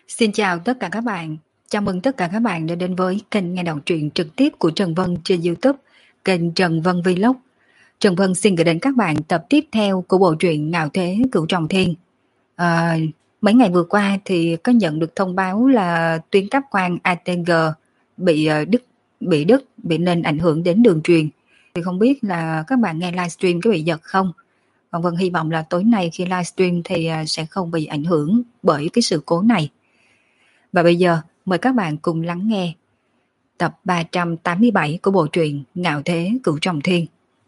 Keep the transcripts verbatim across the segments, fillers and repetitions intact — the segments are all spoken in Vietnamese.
Xin chào tất cả các bạn. Chào mừng tất cả các bạn đã đến với kênh nghe đọc truyện trực tiếp của Trần Vân trên YouTube, kênh Trần Vân Vlog. Trần Vân xin gửi đến các bạn tập tiếp theo của bộ truyện Ngạo Thế Cửu Trọng Thiên. À, mấy ngày vừa qua thì có nhận được thông báo là tuyến cáp quang a tê giê bị uh, đứt, bị đứt, bị nên ảnh hưởng đến đường truyền. Thì không biết là các bạn nghe livestream có bị giật không? Còn Vân hy vọng là tối nay khi livestream thì uh, sẽ không bị ảnh hưởng bởi cái sự cố này. Và bây giờ mời các bạn cùng lắng nghe tập ba trăm tám mươi bảy của bộ truyện Ngạo Thế Cửu Trọng Thiên.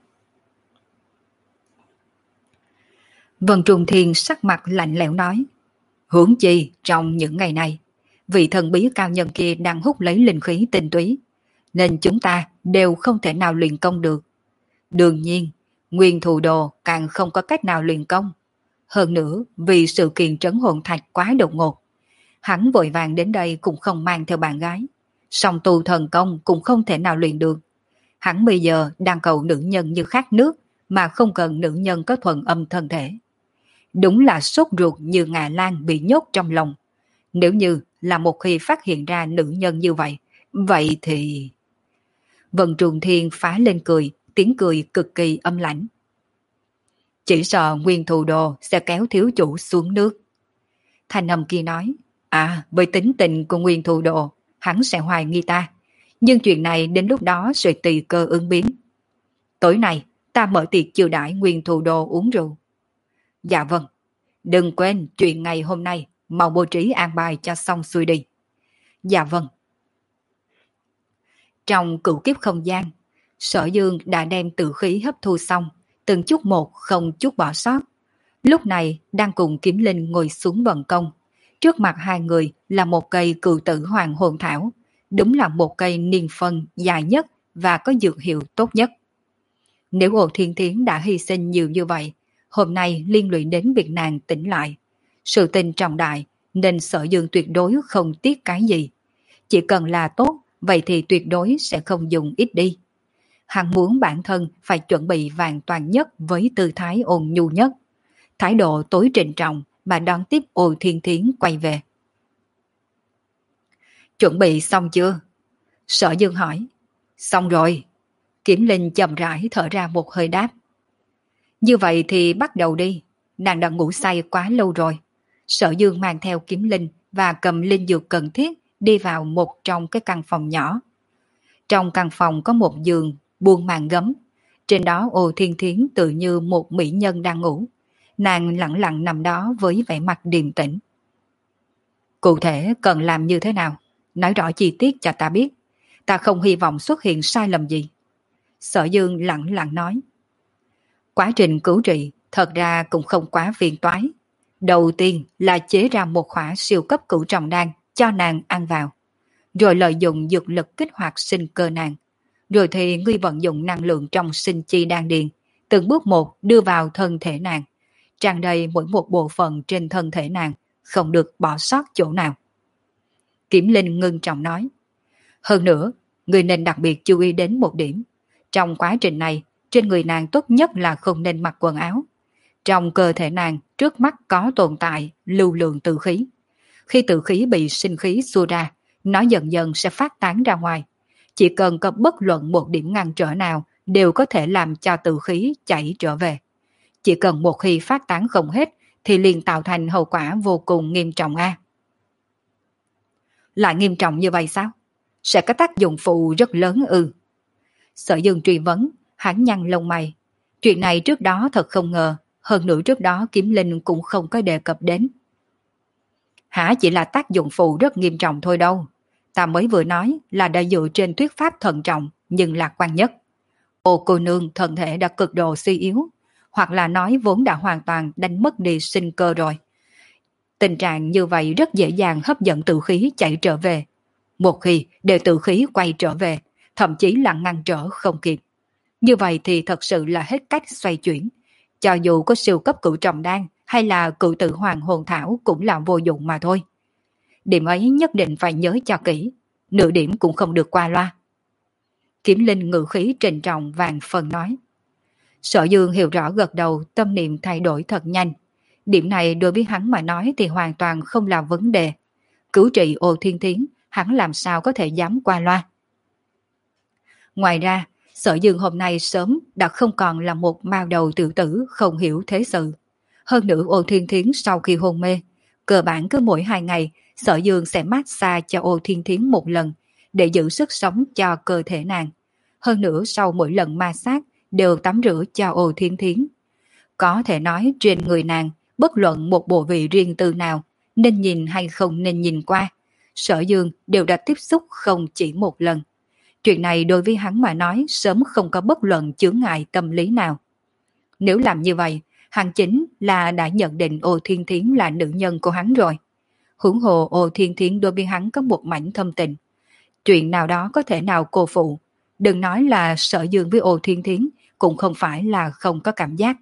Vân Trùng Thiên sắc mặt lạnh lẽo nói: huống chi trong những ngày này, vị thần bí cao nhân kia đang hút lấy linh khí tinh túy, nên chúng ta đều không thể nào luyện công được. Đương nhiên, Nguyên Thù Đồ càng không có cách nào luyện công. Hơn nữa, vì sự kiện trấn hồn thạch quá đột ngột, hắn vội vàng đến đây cũng không mang theo bạn gái, song tu thần công cũng không thể nào luyện được. Hắn bây giờ đang cầu nữ nhân như khát nước, mà không cần nữ nhân có thuần âm thân thể. Đúng là sốt ruột như ngà lan bị nhốt trong lòng. Nếu như là một khi phát hiện ra nữ nhân như vậy, vậy thì... Vân Trùng Thiên phá lên cười, tiếng cười cực kỳ âm lãnh. Chỉ sợ Nguyên Thù Đồ sẽ kéo thiếu chủ xuống nước. Thanh âm kia nói: à, với tính tình của Nguyên Thù Đồ, hắn sẽ hoài nghi ta. Nhưng chuyện này đến lúc đó sẽ tùy cơ ứng biến. Tối nay, ta mở tiệc chiêu đãi Nguyên Thù Đồ uống rượu. Dạ vâng, đừng quên chuyện ngày hôm nay, mau bố trí an bài cho xong xuôi đi. Dạ vâng. Trong cửu kiếp không gian, Sở Dương đã đem tử khí hấp thu xong, từng chút một không chút bỏ sót. Lúc này đang cùng Kiếm Linh ngồi xuống vận công. Trước mặt hai người là một cây cừu tử hoàng hồn thảo, đúng là một cây niên phân dài nhất và có dược hiệu tốt nhất. Nếu Ôn Thiên Thiến đã hy sinh nhiều như vậy, hôm nay liên lụy đến việc nàng tỉnh lại. Sự tình trọng đại nên Sở Dương tuyệt đối không tiếc cái gì. Chỉ cần là tốt, vậy thì tuyệt đối sẽ không dùng ít đi. Hắn muốn bản thân phải chuẩn bị vàng toàn nhất với tư thái ôn nhu nhất. Thái độ tối trịnh trọng mà đón tiếp Ôn Thiên Thiến quay về. Chuẩn bị xong chưa? Sở Dương hỏi. Xong rồi. Kiếm Linh chậm rãi thở ra một hơi đáp. Như vậy thì bắt đầu đi. Nàng đã ngủ say quá lâu rồi. Sở Dương mang theo Kiếm Linh và cầm linh dược cần thiết đi vào một trong cái căn phòng nhỏ. Trong căn phòng có một giường buông màn gấm. Trên đó Ôn Thiên Thiến tự như một mỹ nhân đang ngủ. Nàng lặng lặng nằm đó với vẻ mặt điềm tĩnh. Cụ thể cần làm như thế nào? Nói rõ chi tiết cho ta biết. Ta không hy vọng xuất hiện sai lầm gì. Sở Dương lặng lặng nói. Quá trình cứu trị thật ra cũng không quá phiền toái. Đầu tiên là chế ra một khỏa siêu cấp cửu trọng đan cho nàng ăn vào. Rồi lợi dụng dược lực kích hoạt sinh cơ nàng. Rồi thì ngươi vận dụng năng lượng trong sinh chi đan điền, từng bước một đưa vào thân thể nàng. Tràn đầy mỗi một bộ phận trên thân thể nàng, không được bỏ sót chỗ nào. Kiếm Linh ngưng trọng nói. Hơn nữa, người nên đặc biệt chú ý đến một điểm. Trong quá trình này, trên người nàng tốt nhất là không nên mặc quần áo. Trong cơ thể nàng trước mắt có tồn tại lưu lượng tử khí. Khi tử khí bị sinh khí xua ra, nó dần dần sẽ phát tán ra ngoài. Chỉ cần có bất luận một điểm ngăn trở nào đều có thể làm cho tử khí chảy trở về. Chỉ cần một khi phát tán không hết thì liền tạo thành hậu quả vô cùng nghiêm trọng a. À? Lại nghiêm trọng như vậy sao? Sẽ có tác dụng phụ rất lớn ư? Sở Dương truy vấn, hắn nhăn lông mày. Chuyện này trước đó thật không ngờ, hơn nữa trước đó Kiếm Linh cũng không có đề cập đến. Hả, chỉ là tác dụng phụ rất nghiêm trọng thôi đâu. Ta mới vừa nói là đã dựa trên thuyết pháp thận trọng nhưng lạc quan nhất. Ô cô nương thân thể đã cực độ suy yếu, hoặc là nói vốn đã hoàn toàn đánh mất đi sinh cơ rồi. Tình trạng như vậy rất dễ dàng hấp dẫn tử khí chạy trở về. Một khi để tử khí quay trở về, thậm chí là ngăn trở không kịp. Như vậy thì thật sự là hết cách xoay chuyển. Cho dù có siêu cấp cửu trọng đan hay là cửu tử hoàng hồn thảo cũng là vô dụng mà thôi. Điểm ấy nhất định phải nhớ cho kỹ, nửa điểm cũng không được qua loa. Kiếm Linh ngữ khí trịnh trọng vàng phần nói. Sở Dương hiểu rõ gật đầu, tâm niệm thay đổi thật nhanh. Điểm này đối với hắn mà nói thì hoàn toàn không là vấn đề. cứu trị Ô Thiên Thiến, hắn làm sao có thể dám qua loa. Ngoài ra, Sở Dương hôm nay sớm đã không còn là một mao đầu tiểu tử không hiểu thế sự. Hơn nữa Ô Thiên Thiến sau khi hôn mê, cơ bản cứ mỗi hai ngày Sở Dương sẽ massage cho Ô Thiên Thiến một lần để giữ sức sống cho cơ thể nàng. Hơn nữa sau mỗi lần massage đều tắm rửa cho Ô Thiên Thiến. Có thể nói trên người nàng, bất luận một bộ vị riêng tư nào, nên nhìn hay không nên nhìn qua, Sở Dương đều đã tiếp xúc không chỉ một lần. Chuyện này đối với hắn mà nói sớm không có bất luận chướng ngại tâm lý nào. Nếu làm như vậy, hắn chính là đã nhận định Ô Thiên Thiến là nữ nhân của hắn rồi. Huống hồ Ô Thiên Thiến đối với hắn có một mảnh thâm tình. Chuyện nào đó có thể nào cô phụ. Đừng nói là Sở Dương với Ô Thiên Thiến cũng không phải là không có cảm giác.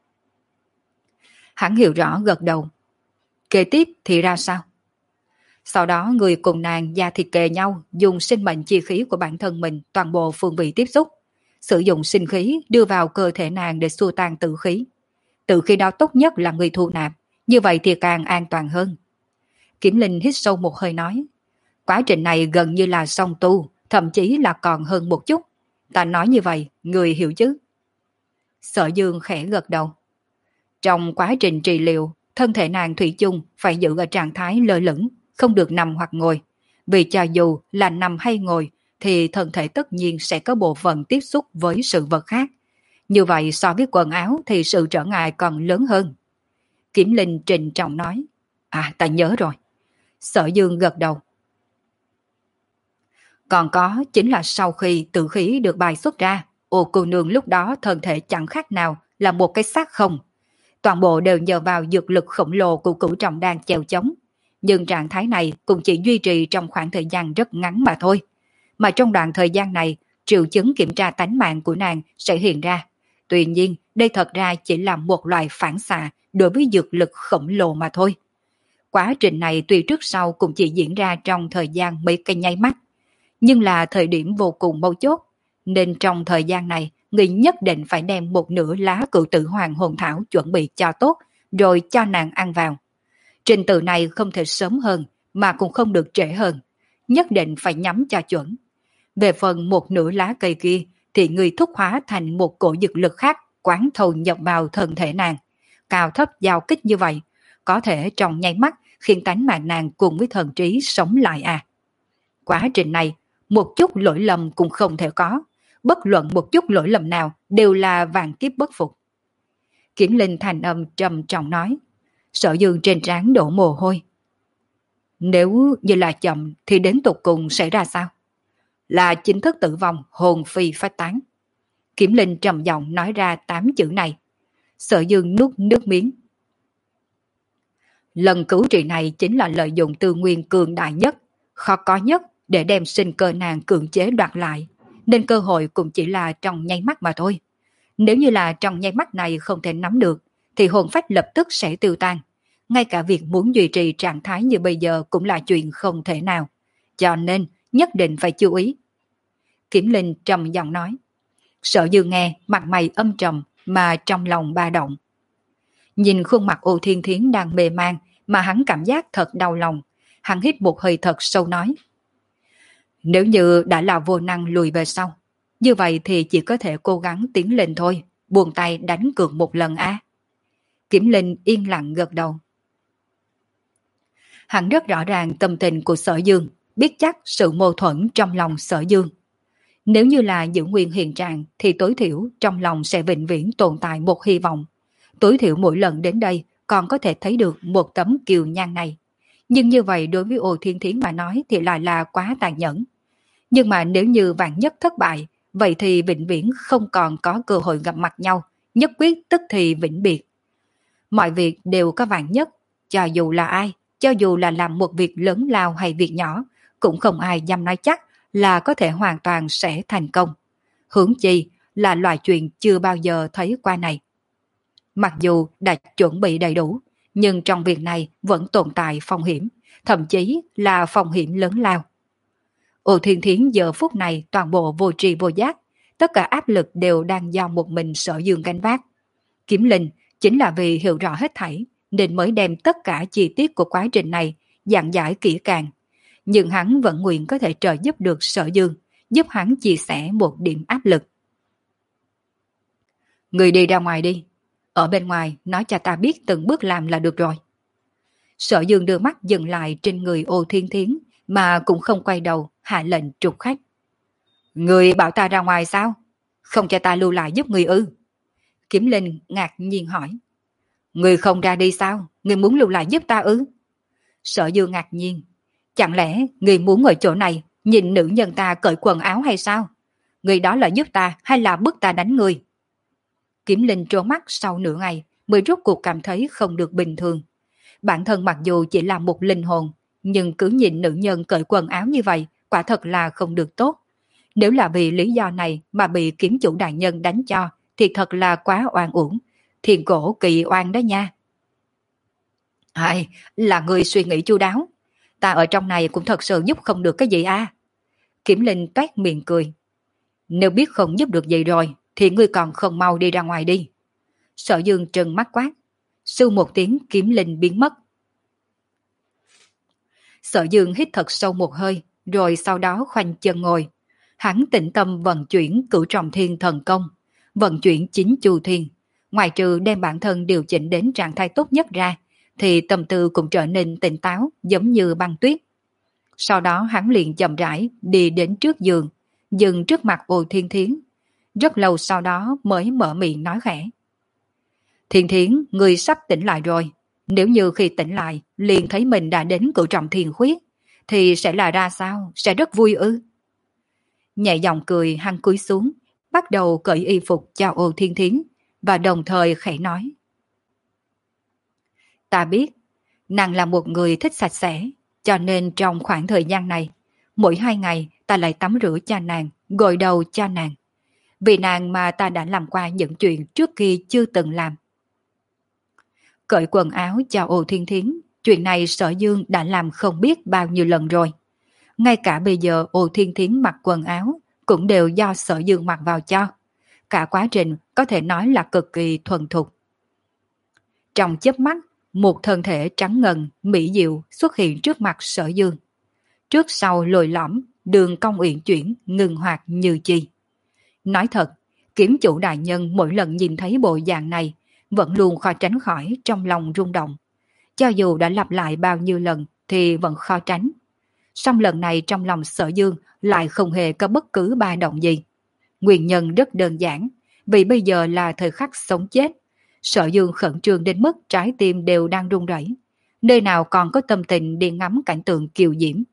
Hắn hiểu rõ gật đầu. Kế tiếp thì ra sao? Sau đó người cùng nàng da thịt kề nhau, dùng sinh mệnh chi khí của bản thân mình toàn bộ phương vị tiếp xúc, sử dụng sinh khí đưa vào cơ thể nàng để xua tan tử khí. Tử khí đó tốt nhất là người thu nạp, như vậy thì càng an toàn hơn. Kiểm Linh hít sâu một hơi nói, quá trình này gần như là song tu, thậm chí là còn hơn một chút. Ta nói như vậy, người hiểu chứ? Sở Dương khẽ gật đầu. Trong quá trình trị liệu, thân thể nàng thủy chung phải giữ ở trạng thái lơ lửng, không được nằm hoặc ngồi. Vì cho dù là nằm hay ngồi, thì thân thể tất nhiên sẽ có bộ phận tiếp xúc với sự vật khác. Như vậy so với quần áo thì sự trở ngại còn lớn hơn. Kiểm Linh trịnh trọng nói, à ta nhớ rồi. Sở Dương gật đầu. Còn có chính là sau khi tử khí được bài xuất ra, Ô cô nương lúc đó thân thể chẳng khác nào là một cái xác không. Toàn bộ đều nhờ vào dược lực khổng lồ của cửu trọng đan chèo chống. Nhưng trạng thái này cũng chỉ duy trì trong khoảng thời gian rất ngắn mà thôi. Mà trong đoạn thời gian này, triệu chứng kiểm tra tánh mạng của nàng sẽ hiện ra. Tuy nhiên, đây thật ra chỉ là một loại phản xạ đối với dược lực khổng lồ mà thôi. Quá trình này tuy trước sau cũng chỉ diễn ra trong thời gian mấy cái nháy mắt, nhưng là thời điểm vô cùng mấu chốt, nên trong thời gian này, người nhất định phải đem một nửa lá cửu tử hoàng hồn thảo chuẩn bị cho tốt, rồi cho nàng ăn vào. Trình tự này không thể sớm hơn, mà cũng không được trễ hơn, nhất định phải nhắm cho chuẩn. Về phần một nửa lá cây kia, thì người thúc hóa thành một cổ dược lực khác quán thâu nhập vào thân thể nàng. Cao thấp giao kích như vậy, có thể trong nháy mắt khiến tánh mạng nàng cùng với thần trí sống lại à. Quá trình này, một chút lỗi lầm cũng không thể có, bất luận một chút lỗi lầm nào đều là vạn kiếp bất phục. Kiểm Linh thành âm trầm trọng nói, Sở Dương trên trán đổ mồ hôi. Nếu như là chậm thì đến tục cùng sẽ ra sao? Là chính thức tử vong, hồn phi phách tán. Kiểm Linh trầm giọng nói ra tám chữ này. Sở Dương nuốt nước miếng. Lần cứu trị này chính là lợi dụng tư nguyên cường đại nhất, khó có nhất để đem sinh cơ nàng cưỡng chế đoạt lại, nên cơ hội cũng chỉ là trong nháy mắt mà thôi. Nếu như là trong nháy mắt này không thể nắm được, thì hồn phách lập tức sẽ tiêu tan. Ngay cả việc muốn duy trì trạng thái như bây giờ cũng là chuyện không thể nào. Cho nên nhất định phải chú ý. Kiểm Linh trầm giọng nói. Sở Dương nghe mặt mày âm trầm mà trong lòng ba động. Nhìn khuôn mặt Ô Thiên Thiến đang mê man mà hắn cảm giác thật đau lòng. Hắn hít một hơi thật sâu nói. Nếu như đã là vô năng lùi về sau, như vậy thì chỉ có thể cố gắng tiến lên thôi, buông tay đánh cược một lần á. Kiểm Linh yên lặng gật đầu. Hắn rất rõ ràng tâm tình của Sở Dương, biết chắc sự mâu thuẫn trong lòng Sở Dương. Nếu như là giữ nguyên hiện trạng thì tối thiểu trong lòng sẽ vĩnh viễn tồn tại một hy vọng. Tối thiểu mỗi lần đến đây còn có thể thấy được một tấm kiều nhan này. Nhưng như vậy đối với Ô Thiên Thiến mà nói thì lại là quá tàn nhẫn. Nhưng mà nếu như vạn nhất thất bại, vậy thì vĩnh viễn không còn có cơ hội gặp mặt nhau, nhất quyết tức thì vĩnh biệt. Mọi việc đều có vạn nhất, cho dù là ai, cho dù là làm một việc lớn lao hay việc nhỏ, cũng không ai dám nói chắc là có thể hoàn toàn sẽ thành công. Huống chi là loại chuyện chưa bao giờ thấy qua này. Mặc dù đã chuẩn bị đầy đủ, nhưng trong việc này vẫn tồn tại phong hiểm, thậm chí là phong hiểm lớn lao. Ô Thiên Thiến giờ phút này toàn bộ vô tri vô giác, tất cả áp lực đều đang do một mình Sở Dương gánh vác. Kiếm Linh chính là vì hiểu rõ hết thảy, nên mới đem tất cả chi tiết của quá trình này dặn giải kỹ càng, nhưng hắn vẫn nguyện có thể trợ giúp được Sở Dương, giúp hắn chia sẻ một điểm áp lực. Người đi ra ngoài đi, ở bên ngoài nói cho ta biết từng bước làm là được rồi. Sở Dương đưa mắt dừng lại trên người Ô Thiên Thiến mà cũng không quay đầu, hạ lệnh trục khách. Người bảo ta ra ngoài sao? Không cho ta lưu lại giúp người ư? Kiếm Linh ngạc nhiên hỏi. Người không ra đi sao? Người muốn lưu lại giúp ta ư? Sở Dương ngạc nhiên. Chẳng lẽ người muốn ở chỗ này nhìn nữ nhân ta cởi quần áo hay sao? Người đó là giúp ta hay là bức ta đánh người? Kiếm Linh trố mắt sau nửa ngày mới rốt cuộc cảm thấy không được bình thường. Bản thân mặc dù chỉ là một linh hồn, nhưng cứ nhìn nữ nhân cởi quần áo như vậy quả thật là không được tốt. Nếu là vì lý do này mà bị kiếm chủ đại nhân đánh cho thì thật là quá oan uổng. Thiền cổ kỳ oan đó nha. Ai, là người suy nghĩ chu đáo. Ta ở trong này cũng thật sự giúp không được cái gì à? Kiếm Linh toét miệng cười. Nếu biết không giúp được gì rồi thì ngươi còn không mau đi ra ngoài đi. Sở Dương trừng mắt quát. Sư một tiếng, Kiếm Linh biến mất. Sở Dương hít thật sâu một hơi, rồi sau đó khoanh chân ngồi. Hắn tĩnh tâm vận chuyển Cửu Trọng Thiên thần công, vận chuyển chính chu thiên. Ngoài trừ đem bản thân điều chỉnh đến trạng thái tốt nhất ra, thì tâm tư cũng trở nên tỉnh táo giống như băng tuyết. Sau đó hắn liền chậm rãi đi đến trước giường, dừng trước mặt Ô Thiên Thiến. Rất lâu sau đó mới mở miệng nói khẽ. Thiên Thiến, người sắp tỉnh lại rồi. Nếu như khi tỉnh lại liền thấy mình đã đến Cửu Trọng Thiên khuyết, thì sẽ là ra sao? Sẽ rất vui ư? Nhẹ giọng cười, hắn cúi xuống, bắt đầu cởi y phục cho Ô Thiên Thiến, và đồng thời khẽ nói. Ta biết, nàng là một người thích sạch sẽ, cho nên trong khoảng thời gian này, mỗi hai ngày ta lại tắm rửa cho nàng, gội đầu cho nàng. Vì nàng mà ta đã làm qua những chuyện trước kia chưa từng làm. Cởi quần áo cho Ô Thiên Thiến, chuyện này Sở Dương đã làm không biết bao nhiêu lần rồi. Ngay cả bây giờ Ô Thiên Thiến mặc quần áo cũng đều do Sở Dương mặc vào cho. Cả quá trình có thể nói là cực kỳ thuần thục. Trong chớp mắt, một thân thể trắng ngần, mỹ diệu xuất hiện trước mặt Sở Dương. Trước sau lồi lõm, đường cong uyển chuyển, ngừng hoạt như chi. Nói thật, kiếm chủ đại nhân mỗi lần nhìn thấy bộ dạng này, vẫn luôn khó tránh khỏi trong lòng rung động. Cho dù đã lặp lại bao nhiêu lần thì vẫn khó tránh. Song lần này trong lòng Sở Dương lại không hề có bất cứ ba động gì. Nguyên nhân rất đơn giản, vì bây giờ là thời khắc sống chết. Sở Dương khẩn trương đến mức trái tim đều đang run rẩy, nơi nào còn có tâm tình đi ngắm cảnh tượng kiều diễm.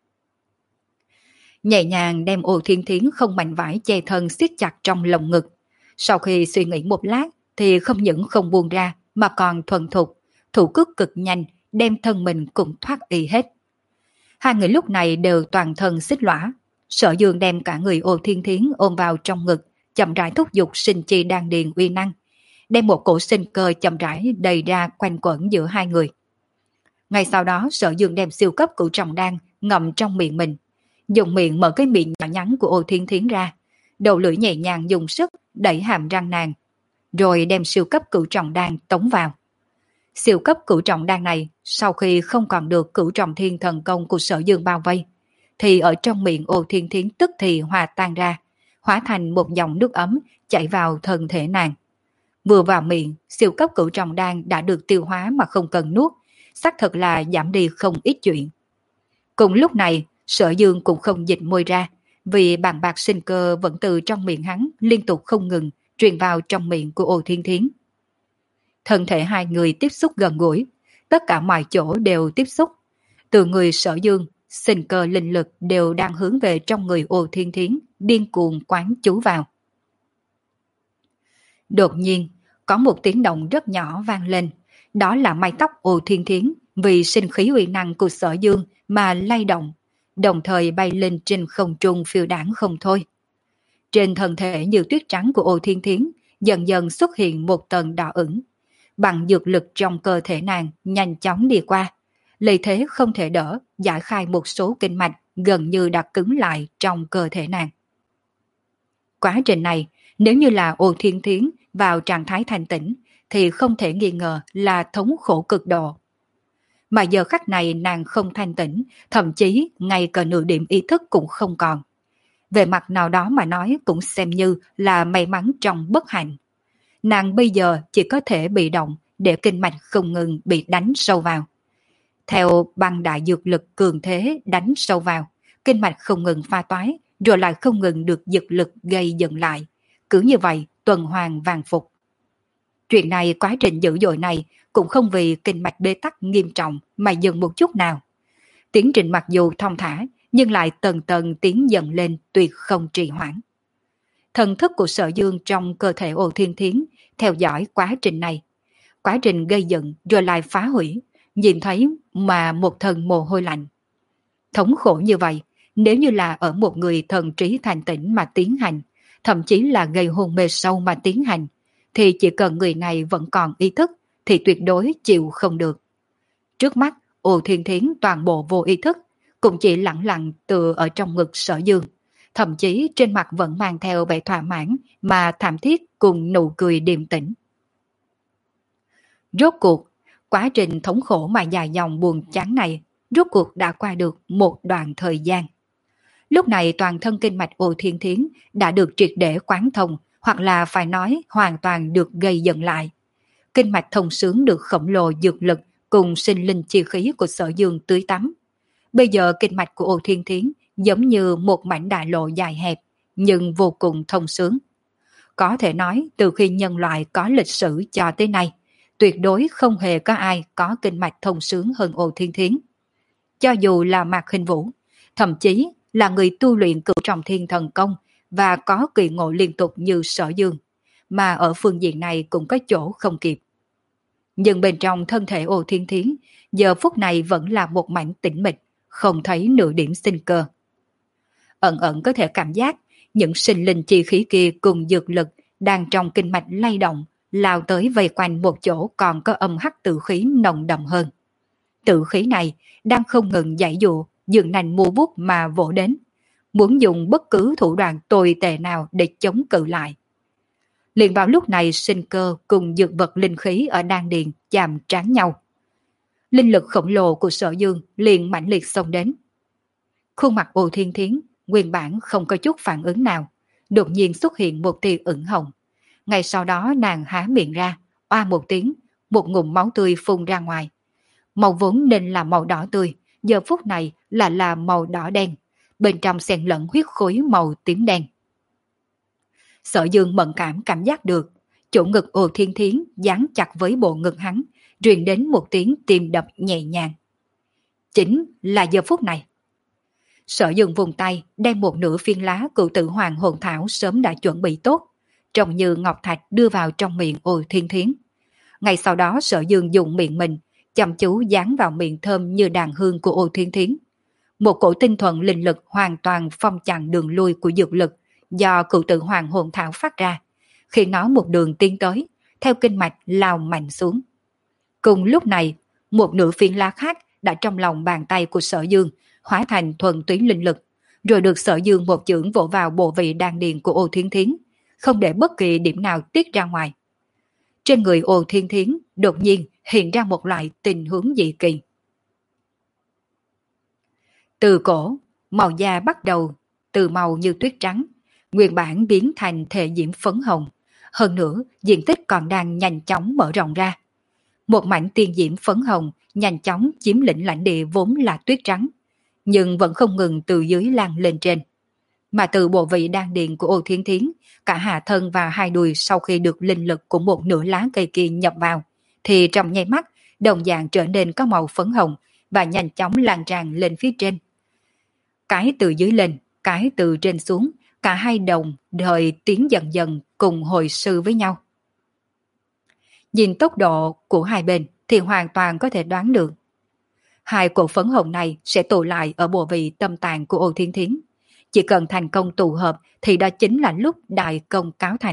Nhẹ nhàng đem Ô Thiên Thiến không mảnh vải che thân siết chặt trong lồng ngực. Sau khi suy nghĩ một lát thì không những không buông ra mà còn thuần thục, thủ cước cực nhanh, đem thân mình cũng thoát y hết. Hai người lúc này đều toàn thân xích lõa. Sở Dương đem cả người Ô Thiên Thiến ôm vào trong ngực, chậm rãi thúc giục sinh chi đan điền uy năng, đem một cổ sinh cơ chậm rãi đầy ra quanh quẩn giữa hai người. Ngay sau đó Sở Dương đem siêu cấp cửu trọng đan ngậm trong miệng mình, dùng miệng mở cái miệng nhỏ nhắn của Ô Thiên Thiến ra, đầu lưỡi nhẹ nhàng dùng sức đẩy hàm răng nàng, rồi đem siêu cấp cửu trọng đan tống vào. Siêu cấp cửu trọng đan này sau khi không còn được Cửu Trọng Thiên thần công của Sở Dương bao vây, thì ở trong miệng Ô Thiên Thiến tức thì hòa tan ra, hóa thành một dòng nước ấm chảy vào thân thể nàng. Vừa vào miệng, siêu cấp cửu trọng đan đã được tiêu hóa mà không cần nuốt, xác thật là giảm đi không ít chuyện. Cùng lúc này, Sở Dương cũng không dịch môi ra, vì bàn bạc sinh cơ vẫn từ trong miệng hắn liên tục không ngừng truyền vào trong miệng của Ô Thiên Thiến. Thân thể hai người tiếp xúc gần gũi, tất cả mọi chỗ đều tiếp xúc. Từ người Sở Dương, sinh cơ linh lực đều đang hướng về trong người Ô Thiên Thiến, điên cuồng quán chú vào. Đột nhiên, có một tiếng động rất nhỏ vang lên, đó là mái tóc Ô Thiên Thiến vì sinh khí uy năng của Sở Dương mà lay động, đồng thời bay lên trên không trung phiêu đãng không thôi. Trên thân thể như tuyết trắng của Ô Thiên Thiến dần dần xuất hiện một tầng đỏ ửng, bằng dược lực trong cơ thể nàng nhanh chóng đi qua, lấy thế không thể đỡ, giải khai một số kinh mạch gần như đã cứng lại trong cơ thể nàng. Quá trình này, nếu như là Ô Thiên Thiến vào trạng thái thanh tĩnh, thì không thể nghi ngờ là thống khổ cực độ. mà giờ khắc này nàng không thanh tĩnh, thậm chí ngay cả nửa điểm ý thức cũng không còn. Về mặt nào đó mà nói cũng xem như là may mắn trong bất hạnh. Nàng bây giờ chỉ có thể bị động để kinh mạch không ngừng bị đánh sâu vào. Theo băng đại dược lực cường thế đánh sâu vào, kinh mạch không ngừng pha toái, rồi lại không ngừng được dược lực gây dựng lại. Cứ như vậy, tuần hoàn vàng phục. Chuyện này, quá trình dữ dội này cũng không vì kinh mạch bế tắc nghiêm trọng mà dừng một chút nào. Tiến trình mặc dù thong thả, nhưng lại tầng tầng tiến dần lên tuyệt không trì hoãn. Thần thức của Sở Dương trong cơ thể Ô Thiên Thiến theo dõi quá trình này. Quá trình gây dựng rồi lại phá hủy, nhìn thấy mà một thân mồ hôi lạnh. Thống khổ như vậy, nếu như là ở một người thần trí thành tỉnh mà tiến hành, thậm chí là gây hôn mê sâu mà tiến hành, thì chỉ cần người này vẫn còn ý thức thì tuyệt đối chịu không được. Trước mắt, Ô Thiên Thiến toàn bộ vô ý thức, cũng chỉ lặng lặng tựa ở trong ngực Sở Dương, thậm chí trên mặt vẫn mang theo vẻ thỏa mãn mà thảm thiết cùng nụ cười điềm tĩnh. Rốt cuộc, quá trình thống khổ mà dài dòng buồn chán này, rốt cuộc đã qua được một đoạn thời gian. Lúc này toàn thân kinh mạch Ô Thiên Thiến đã được triệt để quán thông, hoặc là phải nói hoàn toàn được gây dựng lại. Kinh mạch thông sướng được khổng lồ dược lực cùng sinh linh chi khí của Sở Dương tưới tắm. Bây giờ kinh mạch của Ô Thiên Thiến giống như một mảnh đại lộ dài hẹp, nhưng vô cùng thông sướng. Có thể nói từ khi nhân loại có lịch sử cho tới nay, tuyệt đối không hề có ai có kinh mạch thông sướng hơn Ô Thiên Thiến. Cho dù là Mạc Hình Vũ, thậm chí là người tu luyện cửu trọng thiên thần công và có kỳ ngộ liên tục như Sở Dương, mà ở phương diện này cũng có chỗ không kịp. Nhưng bên trong thân thể Ô Thiên Thiến, giờ phút này vẫn là một mảnh tĩnh mịch, không thấy nửa điểm sinh cơ. Ẩn ẩn có thể cảm giác những sinh linh chi khí kia cùng dược lực đang trong kinh mạch lay động, lao tới vây quanh một chỗ còn có âm hắc tử khí nồng đậm hơn. Tử khí này đang không ngừng giãy dụa, dường nành mua bút mà vỗ đến, muốn dùng bất cứ thủ đoạn tồi tệ nào để chống cự lại. Liền vào lúc này sinh cơ cùng dược vật linh khí ở đan điền chạm trán nhau. Linh lực khổng lồ của Sở Dương liền mãnh liệt xông đến. Khuôn mặt Ô Thiên Thiến nguyên bản không có chút phản ứng nào, đột nhiên xuất hiện một tia ửng hồng. Ngay sau đó nàng há miệng ra, oa một tiếng, một ngụm máu tươi phun ra ngoài. Màu vốn nên là màu đỏ tươi, giờ phút này là là màu đỏ đen, bên trong xen lẫn huyết khối màu tím đen. Sở Dương mẫn cảm cảm giác được, chỗ ngực Ô Thiên Thiến dán chặt với bộ ngực hắn, truyền đến một tiếng tim đập nhẹ nhàng. Chính là giờ phút này. Sở Dương vùng tay đem một nửa phiên lá cựu tử hoàng hồn thảo sớm đã chuẩn bị tốt, trông như ngọc thạch đưa vào trong miệng Ô Thiên Thiến. Ngay sau đó Sở Dương dùng miệng mình chăm chú dán vào miệng thơm như đàn hương của Ô Thiên Thiến. Một cổ tinh thuần linh lực hoàn toàn phong chặn đường lui của dược lực do cựu tử hoàng hồn thảo phát ra, khi nó một đường tiến tới, theo kinh mạch lao mạnh xuống. Cùng lúc này, một nửa phiến lá khác đã trong lòng bàn tay của Sở Dương hóa thành thuần túy linh lực, rồi được Sở Dương một chưởng vỗ vào bộ vị đan điền của Ô Thiên Thiến, không để bất kỳ điểm nào tiết ra ngoài. Trên người Ô Thiên Thiến đột nhiên hiện ra một loại tình huống dị kỳ. Từ cổ, màu da bắt đầu từ màu như tuyết trắng, nguyên bản biến thành thể diễm phấn hồng, hơn nữa diện tích còn đang nhanh chóng mở rộng ra. Một mảnh tiên diễm phấn hồng nhanh chóng chiếm lĩnh lãnh địa vốn là tuyết trắng, nhưng vẫn không ngừng từ dưới lan lên trên. Mà từ bộ vị đan điền của Ô Thiên Thiến, cả hạ thân và hai đùi sau khi được linh lực của một nửa lá cây kia nhập vào, thì trong nháy mắt đồng dạng trở nên có màu phấn hồng và nhanh chóng lan tràn lên phía trên. Cái từ dưới lên, cái từ trên xuống, cả hai đồng thời tiến dần dần cùng hồi sư với nhau. Nhìn tốc độ của hai bên thì hoàn toàn có thể đoán được. Hai cổ phấn hồng này sẽ tụ lại ở bộ vị tâm tạng của Ô Thiên Thiến. Chỉ cần thành công tụ hợp thì đó chính là lúc đại công cáo thành.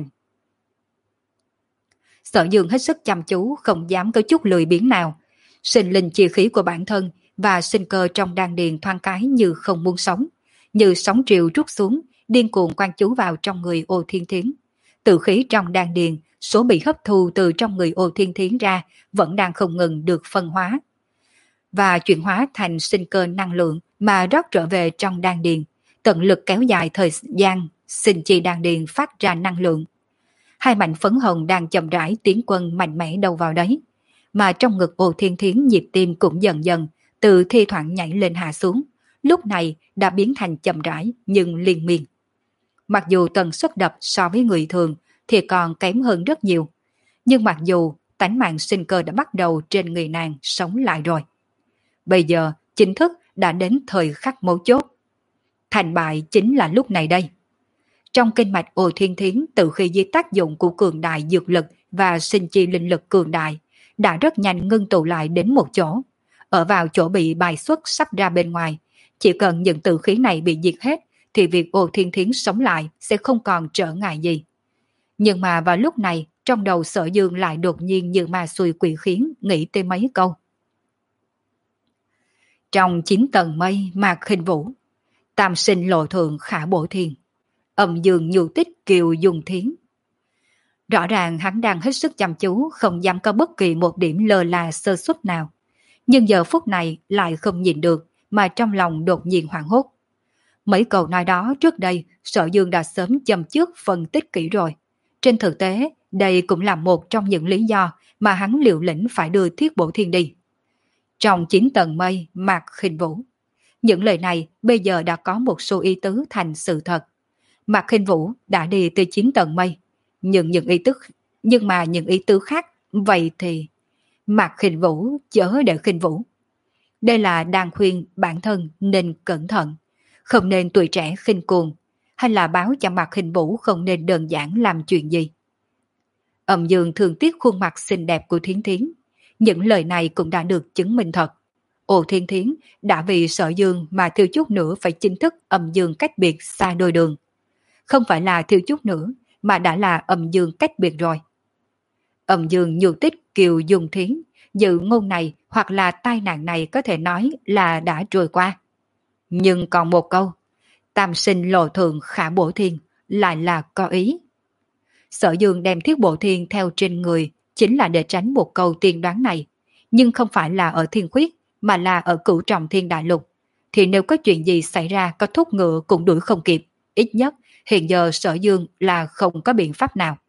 Sở Dương hết sức chăm chú, không dám có chút lười biếng nào. Sinh linh chi khí của bản thân và sinh cơ trong đan điền thoáng cái như không muốn sống, như sóng triều rút xuống, điên cuồng quan chú vào trong người Ô Thiên Thiến. Tử khí trong đan điền, số bị hấp thu từ trong người Ô Thiên Thiến ra vẫn đang không ngừng được phân hóa. và chuyển hóa thành sinh cơ năng lượng mà rót trở về trong đan điền, tận lực kéo dài thời gian sinh chi đan điền phát ra năng lượng. Hai mảnh phấn hồng đang chậm rãi tiến quân mạnh mẽ đâu vào đấy, mà trong ngực Ô Thiên Thiến nhịp tim cũng dần dần từ thi thoảng nhảy lên hạ xuống, lúc này đã biến thành chậm rãi nhưng liên miên. Mặc dù tần suất đập so với người thường thì còn kém hơn rất nhiều, nhưng mặc dù tánh mạng sinh cơ đã bắt đầu trên người nàng sống lại rồi. Bây giờ chính thức đã đến thời khắc mấu chốt. Thành bại chính là lúc này đây. Trong kinh mạch Ô Thiên Thiến, từ khi dưới tác dụng của cường đại dược lực và sinh chi linh lực cường đại đã rất nhanh ngưng tụ lại đến một chỗ. Ở vào chỗ bị bài xuất sắp ra bên ngoài, chỉ cần những tử khí này bị diệt hết thì việc Ô Thiên Thiến sống lại sẽ không còn trở ngại gì. Nhưng mà vào lúc này, trong đầu Sở Dương lại đột nhiên như ma xui quỷ khiến nghĩ tới mấy câu. Trong chín tầng mây mạc khinh vũ, tam sinh lộ thượng khả bổ thiên, âm dương nhu tích kiều dùng thiến. Rõ ràng hắn đang hết sức chăm chú, không dám có bất kỳ một điểm lơ là sơ suất nào. Nhưng giờ phút này lại không nhìn được, mà trong lòng đột nhiên hoảng hốt. Mấy câu nói đó trước đây Sở Dương đã sớm châm trước phân tích kỹ rồi. Trên thực tế, đây cũng là một trong những lý do mà hắn liều lĩnh phải đưa Thiết Bổ Thiên đi. Trong chín tầng mây mạc khinh vũ, những lời này bây giờ đã có một số ý tứ thành sự thật. Mạc khinh vũ đã đi từ chín tầng mây, nhưng những ý tứ nhưng mà những ý tứ khác, vậy thì Mạc khinh vũ chớ để khinh vũ. Đây là đang khuyên bản thân nên cẩn thận, không nên tuổi trẻ khinh cuồng, hay là báo cho Mạc khinh vũ không nên đơn giản làm chuyện gì. Âm Dương thường tiếc khuôn mặt xinh đẹp của Thiến Thiến, những lời này cũng đã được chứng minh thật. Ô Thiên Thiến đã vì Sở Dương mà thiếu chút nữa phải chính thức âm dương cách biệt xa đôi đường. Không phải là thiếu chút nữa, mà đã là âm dương cách biệt rồi. Âm dương nhu tích kiều dùng thiến, dự ngôn này hoặc là tai nạn này có thể nói là đã trôi qua. Nhưng còn một câu, tam sinh lộ thượng khả bổ thiên, lại là có ý. Sở Dương đem Thiết Bổ Thiên theo trên người chính là để tránh một câu tiên đoán này, nhưng không phải là ở Thiên Khuyết, mà là ở Cửu Trọng Thiên Đại Lục. Thì nếu có chuyện gì xảy ra có thúc ngựa cũng đuổi không kịp, ít nhất hiện giờ Sở Dương là không có biện pháp nào.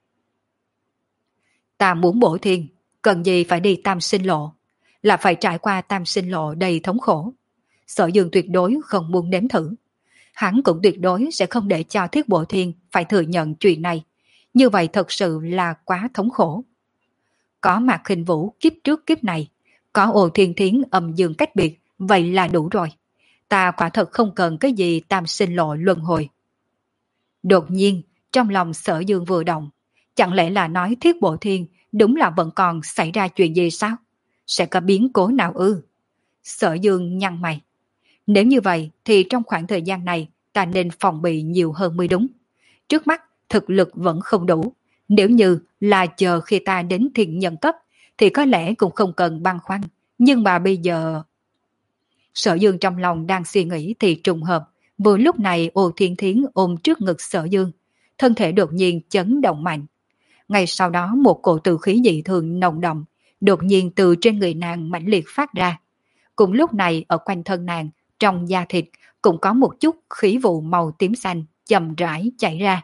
Ta muốn bổ thiên, cần gì phải đi tam sinh lộ, là phải trải qua tam sinh lộ đầy thống khổ. Sở Dương tuyệt đối không muốn nếm thử. Hắn cũng tuyệt đối sẽ không để cho Thiết Bổ Thiên phải thừa nhận chuyện này. Như vậy thật sự là quá thống khổ. Có Mạc khinh vũ kiếp trước kiếp này, có Ô Thiên Thiến âm dương cách biệt, vậy là đủ rồi. Ta quả thật không cần cái gì tam sinh lộ luân hồi. Đột nhiên, trong lòng Sở Dương vừa động, chẳng lẽ là nói Thiết Bổ Thiên đúng là vẫn còn xảy ra chuyện gì sao? Sẽ có biến cố nào ư? Sở Dương nhăn mày. Nếu như vậy thì trong khoảng thời gian này ta nên phòng bị nhiều hơn mới đúng. Trước mắt thực lực vẫn không đủ. Nếu như là chờ khi ta đến thiện nhân cấp thì có lẽ cũng không cần băn khoăn. Nhưng mà bây giờ... Sở Dương trong lòng đang suy nghĩ thì trùng hợp. Vừa lúc này Ô Thiên Thiến ôm trước ngực Sở Dương. Thân thể đột nhiên chấn động mạnh. Ngay sau đó một cổ tử khí dị thường nồng đậm đột nhiên từ trên người nàng mãnh liệt phát ra. Cùng lúc này ở quanh thân nàng, trong da thịt cũng có một chút khí vụ màu tím xanh chậm rãi chảy ra.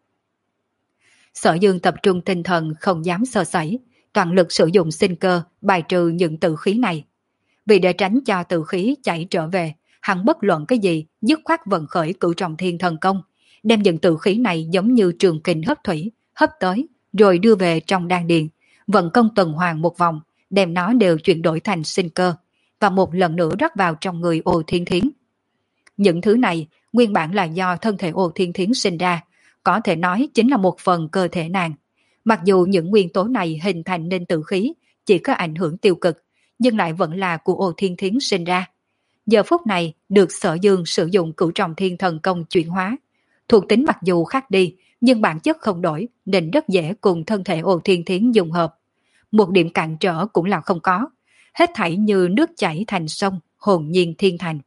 Sở Dương tập trung tinh thần không dám sơ sẩy, toàn lực sử dụng sinh cơ bài trừ những tử khí này. Vì để tránh cho tử khí chảy trở về, hắn bất luận cái gì dứt khoát vận khởi Cửu Trọng Thiên thần công, đem những tử khí này giống như trường kình hấp thủy, hấp tới rồi đưa về trong đan điền, vận công tuần hoàn một vòng, đem nó đều chuyển đổi thành sinh cơ, và một lần nữa rót vào trong người Ô Thiên Thiến. Những thứ này nguyên bản là do thân thể Ô Thiên Thiến sinh ra, có thể nói chính là một phần cơ thể nàng. Mặc dù những nguyên tố này hình thành nên tử khí chỉ có ảnh hưởng tiêu cực, nhưng lại vẫn là của Ô Thiên Thiến sinh ra. Giờ phút này được Sở Dương sử dụng Cửu Trọng Thiên thần công chuyển hóa, thuộc tính mặc dù khác đi, nhưng bản chất không đổi nên rất dễ cùng thân thể Ô Thiên Thiến dung hợp. Một điểm cản trở cũng là không có, hết thảy như nước chảy thành sông, hồn nhiên thiên thành.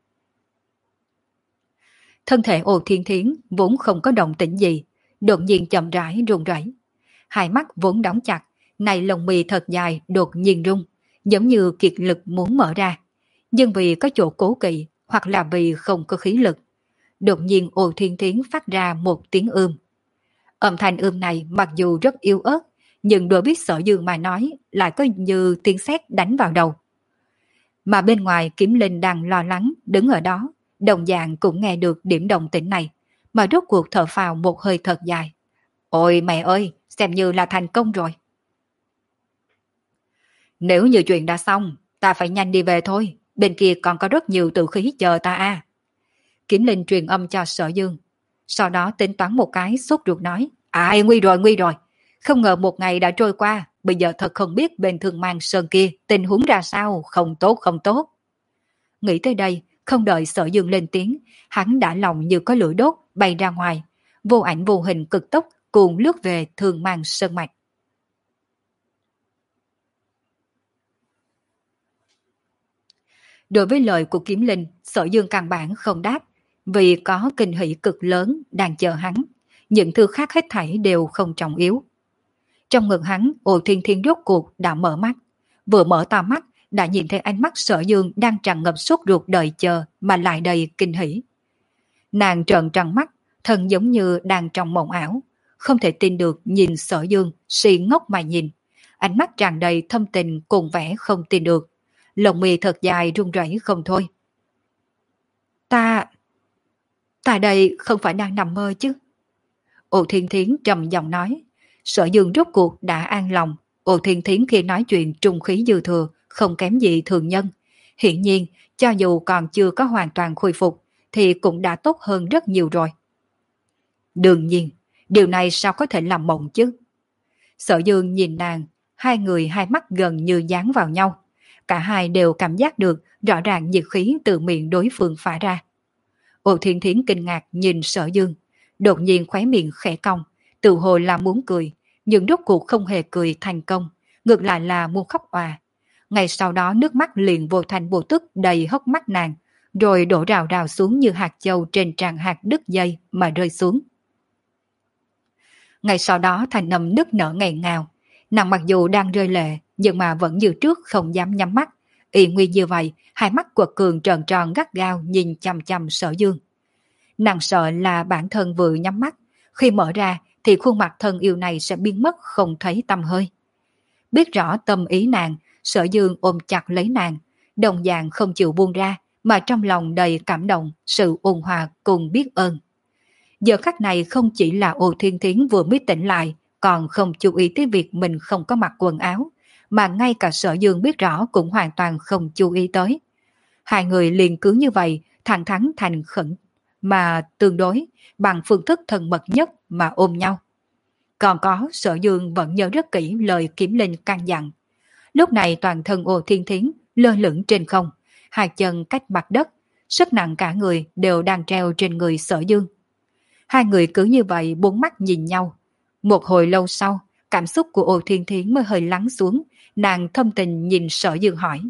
Thân thể Ô Thiên Thiến vốn không có động tĩnh gì, đột nhiên chậm rãi run rẩy. Hai mắt vốn đóng chặt, này lông mi thật dài đột nhiên rung, giống như kiệt lực muốn mở ra. Nhưng vì có chỗ cố kỵ hoặc là vì không có khí lực, đột nhiên Ô Thiên Thiến phát ra một tiếng ưm. Âm thanh ưm này mặc dù rất yếu ớt, nhưng đối với Sở Dương mà nói lại có như tiếng sét đánh vào đầu. Mà bên ngoài Kiếm Linh đang lo lắng đứng ở đó, đồng dạng cũng nghe được điểm động tĩnh này, mà rốt cuộc thở phào một hơi thật dài. Ôi mẹ ơi, xem như là thành công rồi. Nếu như chuyện đã xong, ta phải nhanh đi về thôi, bên kia còn có rất nhiều tử khí chờ ta à. Kiếm Linh truyền âm cho Sở Dương, sau đó tính toán một cái sốt ruột nói, ai nguy rồi nguy rồi, không ngờ một ngày đã trôi qua, bây giờ thật không biết bên Thương Mang Sơn kia tình huống ra sao, không tốt không tốt. Nghĩ tới đây, không đợi Sở Dương lên tiếng, hắn đã lòng như có lửa đốt bay ra ngoài, vô ảnh vô hình cực tốc cuồng lướt về Thương Mang Sơn mạch. Đối với lời của Kiếm Linh, Sở Dương căn bản không đáp, vì có kinh hỷ cực lớn đang chờ hắn, những thứ khác hết thảy đều không trọng yếu. Trong ngực hắn, Ô Thiên Thiên rốt cuộc đã mở mắt, vừa mở to mắt đã nhìn thấy ánh mắt Sở Dương đang tràn ngập sốt ruột đợi chờ mà lại đầy kinh hỉ. Nàng trợn tròn mắt, thân giống như đang trong mộng ảo, không thể tin được nhìn Sở Dương, si ngốc mà nhìn, ánh mắt tràn đầy thâm tình cùng vẻ không tin được, lồng mi thật dài run rẩy không thôi. Ta... ta đây không phải đang nằm mơ chứ? Ô Thiên Thiến trầm giọng nói. Sở Dương rốt cuộc đã an lòng. Ô Thiên Thiến khi nói chuyện trung khí dư thừa, không kém gì thường nhân. Hiện nhiên, cho dù còn chưa có hoàn toàn khôi phục, thì cũng đã tốt hơn rất nhiều rồi. Đương nhiên, điều này sao có thể làm mộng chứ? Sở Dương nhìn nàng, hai người hai mắt gần như dán vào nhau. Cả hai đều cảm giác được rõ ràng nhiệt khí từ miệng đối phương phả ra. Ô Thiên Thiến kinh ngạc nhìn Sở Dương, đột nhiên khóe miệng khẽ cong, tự hồ là muốn cười, nhưng rốt cuộc không hề cười thành công, ngược lại là muốn khóc òa. Ngay sau đó nước mắt liền vô thành vô tức đầy hốc mắt nàng, rồi đổ rào rào xuống như hạt châu trên tràn hạt đứt dây mà rơi xuống. Ngay sau đó thành âm nức nở nghẹn ngào, nàng mặc dù đang rơi lệ, nhưng mà vẫn như trước không dám nhắm mắt. Y nguyên như vậy, hai mắt quật cường tròn tròn gắt gao nhìn chằm chằm Sở Dương. Nàng sợ là bản thân vừa nhắm mắt, khi mở ra thì khuôn mặt thân yêu này sẽ biến mất không thấy tăm hơi. Biết rõ tâm ý nàng, Sở Dương ôm chặt lấy nàng, đồng dạng không chịu buông ra, mà trong lòng đầy cảm động, sự ôn hòa cùng biết ơn. Giờ khắc này không chỉ là Ô Thiên Thiến vừa mới tỉnh lại, còn không chú ý tới việc mình không có mặc quần áo, mà ngay cả Sở Dương biết rõ cũng hoàn toàn không chú ý tới. Hai người liền cứ như vậy, thẳng thắn thành khẩn, mà tương đối, bằng phương thức thân mật nhất mà ôm nhau. Còn có Sở Dương vẫn nhớ rất kỹ lời Kiếm Linh căn dặn. Lúc này toàn thân Ô Thiên Thiến lơ lửng trên không, hai chân cách mặt đất, sức nặng cả người đều đang treo trên người Sở Dương. Hai người cứ như vậy bốn mắt nhìn nhau. Một hồi lâu sau, cảm xúc của Ô Thiên Thiến mới hơi lắng xuống, nàng thâm tình nhìn Sở Dương hỏi.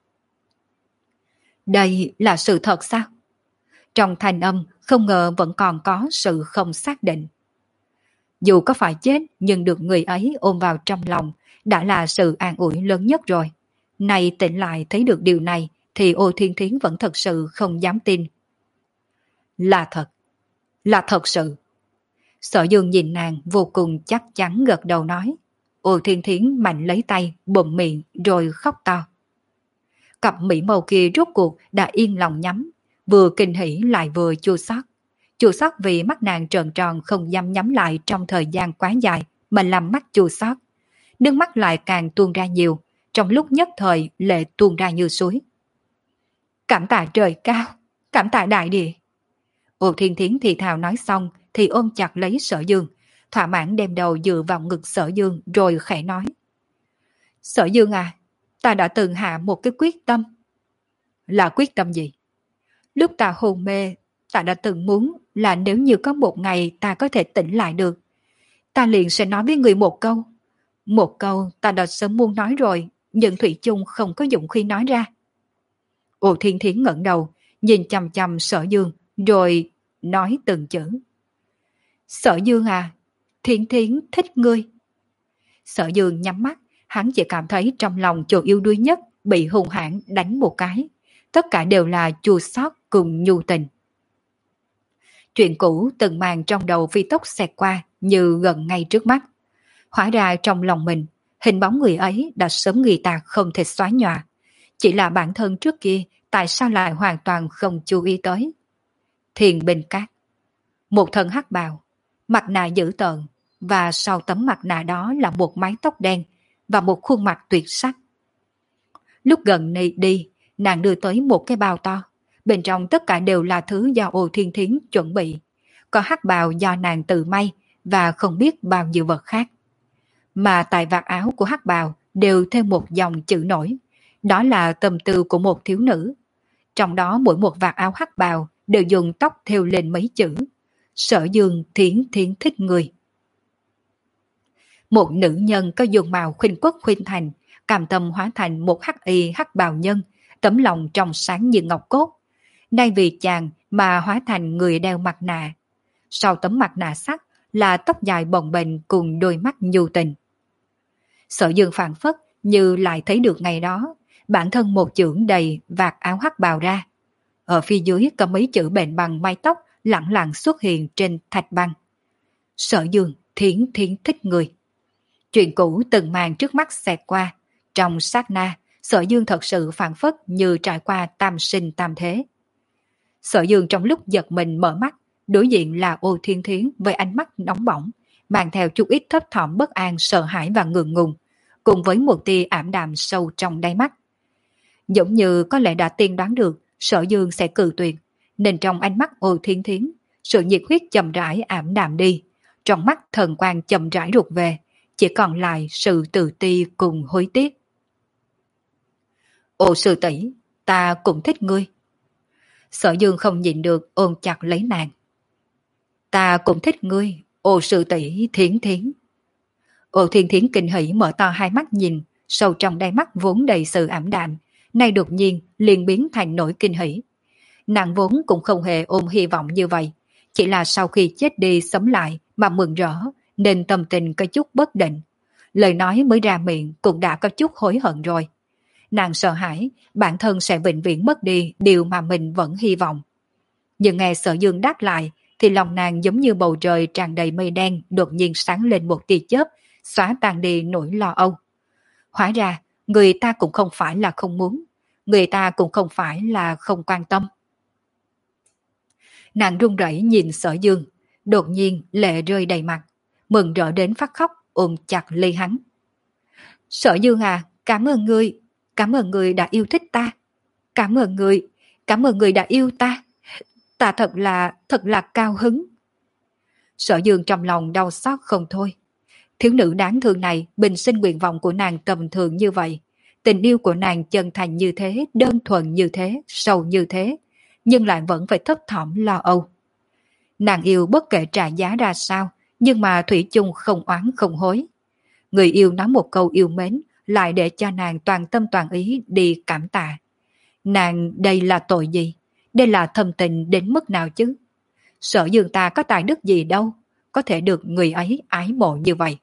Đây là sự thật sao? Trong thanh âm không ngờ vẫn còn có sự không xác định. Dù có phải chết nhưng được người ấy ôm vào trong lòng đã là sự an ủi lớn nhất rồi. Nay tỉnh lại thấy được điều này thì Ô Thiên Thiến vẫn thật sự không dám tin. Là thật, là thật sự. Sở Dương nhìn nàng vô cùng chắc chắn gật đầu nói. Ô Thiên Thiến mạnh lấy tay bụm miệng rồi khóc to. Cặp mỹ màu kia rốt cuộc đã yên lòng nhắm, vừa kinh hỉ lại vừa chua xót. Chua xót vì mắt nàng trợn tròn không dám nhắm lại trong thời gian quá dài mà làm mắt chua xót. Nước mắt lại càng tuôn ra nhiều, trong lúc nhất thời lệ tuôn ra như suối. Cảm tạ trời cao, cảm tạ đại địa. Ô Thiên Thiến thì thào nói xong thì ôm chặt lấy Sở Dương, thỏa mãn đem đầu dựa vào ngực Sở Dương rồi khẽ nói. Sở Dương à, ta đã từng hạ một cái quyết tâm. Là quyết tâm gì? Lúc ta hôn mê, ta đã từng muốn là nếu như có một ngày ta có thể tỉnh lại được, ta liền sẽ nói với người một câu. Một câu ta đã sớm muốn nói rồi, nhưng thủy chung không có dụng khi nói ra. Ô Thiên Thiến ngẩng đầu, nhìn chằm chằm Sở Dương, rồi nói từng chữ. Sở Dương à, Thiến Thiến thích ngươi. Sở Dương nhắm mắt, hắn chỉ cảm thấy trong lòng chỗ yêu đuối nhất bị hùng hãn đánh một cái. tất cả đều là chua xót cùng nhu tình. Chuyện cũ từng màn trong đầu phi tốc xẹt qua như gần ngay trước mắt. Hóa ra trong lòng mình, hình bóng người ấy đã sớm người ta không thể xóa nhòa. Chỉ là bản thân trước kia tại sao lại hoàn toàn không chú ý tới. Thiền Bình Cát. Một thân hắc bào, mặt nạ dữ tợn, và sau tấm mặt nạ đó là một mái tóc đen và một khuôn mặt tuyệt sắc. Lúc gần này đi, nàng đưa tới một cái bao to. Bên trong tất cả đều là thứ do Ô Thiên Thiến chuẩn bị. Có hắc bào do nàng tự may và không biết bao nhiêu vật khác. Mà tại vạt áo của hắc bào đều thêm một dòng chữ nổi. Đó là tâm tư của một thiếu nữ. Trong đó mỗi một vạt áo hắc bào đều dùng tóc thêu lên mấy chữ. Sở Dương Thiến Thiến thích người. Một nữ nhân có dung mạo khuynh quốc khuynh thành, cam tâm hóa thành một hắc y hắc bào nhân, tấm lòng trong sáng như ngọc cốt. Nay vì chàng mà hóa thành người đeo mặt nạ. Sau tấm mặt nạ sắt là tóc dài bồng bềnh cùng đôi mắt nhu tình. Sở Dương phảng phất như lại thấy được ngày đó, bản thân một chưởng đầy vạt áo hắc bào ra. Ở phía dưới có mấy chữ bền bằng mái tóc lẳng lặng xuất hiện trên thạch băng. Sở Dương Thiến Thiến thích người. Chuyện cũ từng màn trước mắt xẹt qua. Trong sát na, Sở Dương thật sự phảng phất như trải qua tam sinh tam thế. Sở Dương trong lúc giật mình mở mắt, đối diện là Ô Thiên Thiến với ánh mắt nóng bỏng, mang theo chút ít thấp thỏm bất an, sợ hãi và ngượng ngùng, cùng với một tia ảm đạm sâu trong đáy mắt. Giống như có lẽ đã tiên đoán được Sở Dương sẽ cự tuyệt, nên trong ánh mắt Ô Thiên Thiến, sự nhiệt huyết chậm rãi ảm đạm đi, trong mắt thần quang chậm rãi rụt về, chỉ còn lại sự tự ti cùng hối tiếc. Ô sư tỷ, ta cũng thích ngươi. Sở Dương không nhịn được ôm chặt lấy nàng. Ta cũng thích ngươi, ô sư tỷ Thiến Thiến. Ô Thiên Thiến kinh hỉ mở to hai mắt nhìn, sâu trong đáy mắt vốn đầy sự ảm đạm, nay đột nhiên liền biến thành nỗi kinh hỉ. Nàng vốn cũng không hề ôm hy vọng như vậy, chỉ là sau khi chết đi sống lại mà mừng rỡ, nên tâm tình có chút bất định. Lời nói mới ra miệng cũng đã có chút hối hận rồi. Nàng sợ hãi bản thân sẽ vĩnh viễn mất đi điều mà mình vẫn hy vọng. Nhưng nghe Sở Dương đáp lại thì lòng nàng giống như bầu trời tràn đầy mây đen đột nhiên sáng lên một tia chớp, xóa tan đi nỗi lo âu. Hóa ra người ta cũng không phải là không muốn, người ta cũng không phải là không quan tâm. Nàng run rẩy nhìn Sở Dương, đột nhiên lệ rơi đầy mặt, mừng rỡ đến phát khóc, ôm chặt lấy hắn. Sở Dương à, cảm ơn ngươi, cảm ơn ngươi đã yêu thích ta. Cảm ơn ngươi, cảm ơn ngươi đã yêu ta. Ta thật là, thật là cao hứng. Sở Dương trong lòng đau xót không thôi. Thiếu nữ đáng thương này bình sinh nguyện vọng của nàng tầm thường như vậy. Tình yêu của nàng chân thành như thế, đơn thuần như thế, sâu như thế, nhưng lại vẫn phải thấp thỏm lo âu. Nàng yêu bất kể trả giá ra sao, nhưng mà thủy chung không oán không hối. Người yêu nói một câu yêu mến, lại để cho nàng toàn tâm toàn ý đi cảm tạ. Nàng đây là tội gì? Đây là thâm tình đến mức nào chứ? Sở Dương ta có tài đức gì đâu, có thể được người ấy ái mộ như vậy.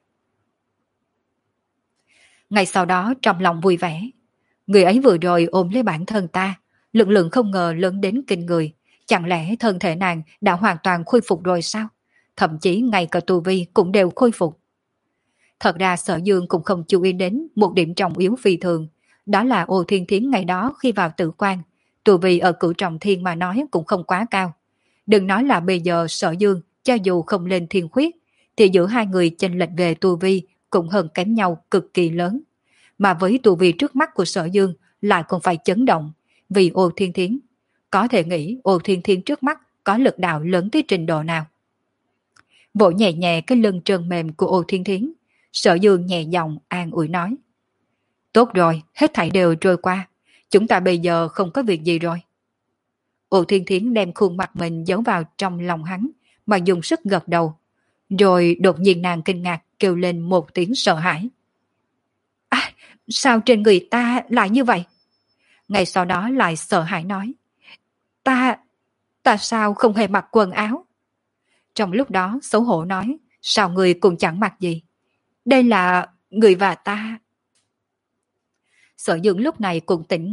Ngay sau đó trong lòng vui vẻ, người ấy vừa rồi ôm lấy bản thân ta, lực lượng không ngờ lớn đến kinh người. Chẳng lẽ thân thể nàng đã hoàn toàn khôi phục rồi sao? Thậm chí ngay cả tu vi cũng đều khôi phục. Thật ra Sở Dương cũng không chú ý đến một điểm trọng yếu phi thường, đó là Ô Thiên Thiến ngày đó khi vào Tử Quan, tu vi ở Cửu Trọng Thiên mà nói cũng không quá cao. Đừng nói là bây giờ Sở Dương cho dù không lên thiên khuyết, thì giữa hai người chênh lệch về tu vi cũng hơn kém nhau cực kỳ lớn. Mà với tu vi trước mắt của Sở Dương lại còn phải chấn động, vì Ô Thiên Thiến. Có thể nghĩ Ô Thiên Thiến trước mắt có lực đạo lớn tới trình độ nào. Vỗ nhẹ nhẹ cái lưng trơn mềm của Ô Thiên Thiến, Sở Dương nhẹ giọng an ủi nói. Tốt rồi, hết thảy đều trôi qua, chúng ta bây giờ không có việc gì rồi. Ô Thiên Thiến đem khuôn mặt mình giấu vào trong lòng hắn, mà dùng sức gật đầu. Rồi đột nhiên nàng kinh ngạc kêu lên một tiếng sợ hãi. À, sao trên người ta lại như vậy? Ngay sau đó lại sợ hãi nói. Ta, ta sao không hề mặc quần áo? Trong lúc đó xấu hổ nói, sao người cũng chẳng mặc gì? Đây là người và ta. Sở Dương lúc này cũng tỉnh ngộ,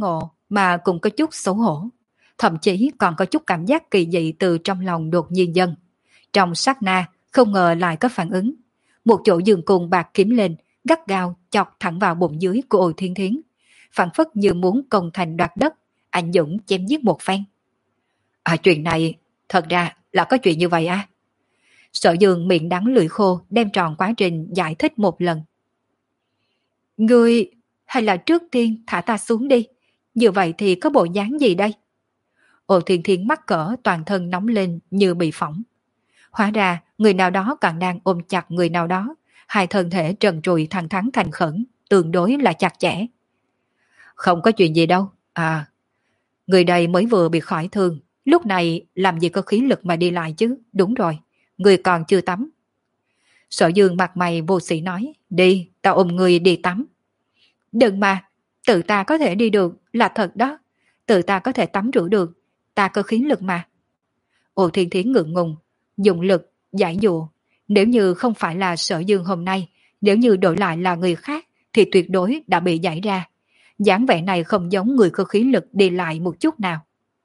mà cũng có chút xấu hổ. Thậm chí còn có chút cảm giác kỳ dị từ trong lòng đột nhiên dâng. Trong sát na, không ngờ lại có phản ứng. Một chỗ giường cùng bạc kiếm lên, gắt gao chọc thẳng vào bụng dưới của Ôi Thiên Thiến. Phản phất như muốn công thành đoạt đất, anh Dũng chém giết một phen. À, chuyện này, thật ra là có chuyện như vậy à? Sở Dương miệng đắng lưỡi khô đem tròn quá trình giải thích một lần. Ngươi, hay là trước tiên thả ta xuống đi, như vậy thì có bộ dáng gì đây? Ôi Thiên Thiến mắc cỡ toàn thân nóng lên như bị phỏng. Hóa ra người nào đó còn đang ôm chặt người nào đó, hai thân thể trần trụi thẳng thắn thành khẩn, tương đối là chặt chẽ. Không có chuyện gì đâu, à, người đây mới vừa bị khỏi thương, lúc này làm gì có khí lực mà đi lại chứ, đúng rồi, người còn chưa tắm. Sở Dương mặt mày vô sĩ nói, đi, tao ôm người đi tắm. Đừng mà, tự ta có thể đi được là thật đó, tự ta có thể tắm rửa được, ta có khí lực mà. Ồ Thiên Thiến ngượng ngùng, dùng lực, giải dụa. Nếu như không phải là Sở Dương hôm nay, nếu như đổi lại là người khác, thì tuyệt đối đã bị giải ra. dáng vẻ này không giống người có khí lực đi lại một chút nào.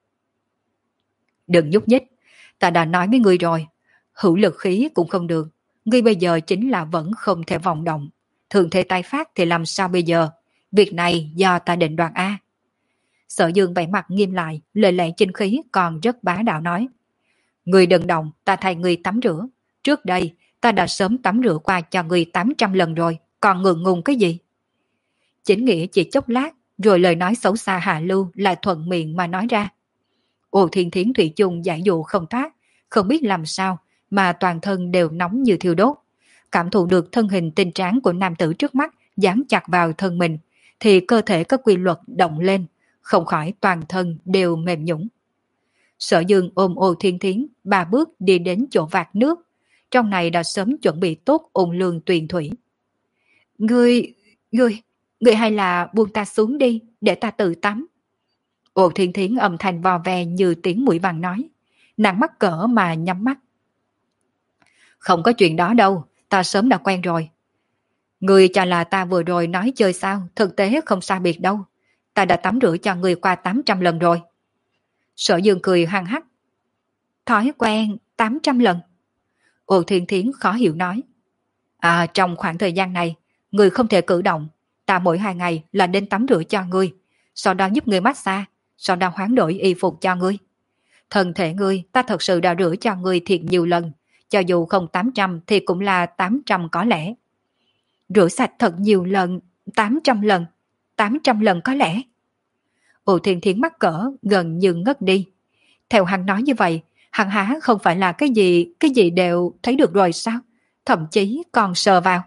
Đừng nhúc nhích, ta đã nói với ngươi rồi, hữu lực khí cũng không được, ngươi bây giờ chính là vẫn không thể vọng động. Thường thể tái phát thì làm sao bây giờ? Việc này do ta định đoạt A. Sở Dương vẻ mặt nghiêm lại, lời lẽ chính khí còn rất bá đạo nói. Ngươi đừng động, ta thay ngươi tắm rửa. Trước đây, ta đã sớm tắm rửa qua cho ngươi tám trăm lần rồi, còn ngượng ngùng cái gì? Chính nghĩa chỉ chốc lát, rồi lời nói xấu xa hạ lưu lại thuận miệng mà nói ra. Ồ Thiên Thiến thủy chung giải dụ không thoát, không biết làm sao mà toàn thân đều nóng như thiêu đốt. Cảm thụ được thân hình tinh tráng của nam tử trước mắt dán chặt vào thân mình, thì cơ thể có quy luật động lên, không khỏi toàn thân đều mềm nhũn. Sở Dương ôm Ô Thiên Thiến, ba bước đi đến chỗ vạc nước, trong này đã sớm chuẩn bị tốt ôn lương tuyền thủy. Ngươi, ngươi, ngươi hay là buông ta xuống đi, để ta tự tắm. Ô Thiên Thiến âm thanh vò ve như tiếng mũi vàng nói, nàng mắc cỡ mà nhắm mắt. Không có chuyện đó đâu, ta sớm đã quen rồi. Ngươi cho là ta vừa rồi nói chơi sao, thực tế không xa biệt đâu. Ta đã tắm rửa cho ngươi qua tám trăm lần rồi. Sở Dương cười hăng hắc. Thói quen tám trăm lần. Ô Thiên Thiến khó hiểu nói. À, trong khoảng thời gian này, ngươi không thể cử động. Ta mỗi hai ngày là đến tắm rửa cho ngươi, sau đó giúp ngươi massage, sau đó hoán đổi y phục cho ngươi. Thân thể ngươi ta thật sự đã rửa cho ngươi thiệt nhiều lần, cho dù không tám trăm thì cũng là tám trăm có lẽ. Rửa sạch thật nhiều lần, tám trăm lần, tám trăm lần có lẽ. Ồ Thiên Thiến mắc cỡ gần như ngất đi. Theo hắn nói như vậy, hắn há không phải là cái gì, cái gì đều thấy được rồi sao? Thậm chí còn sờ vào.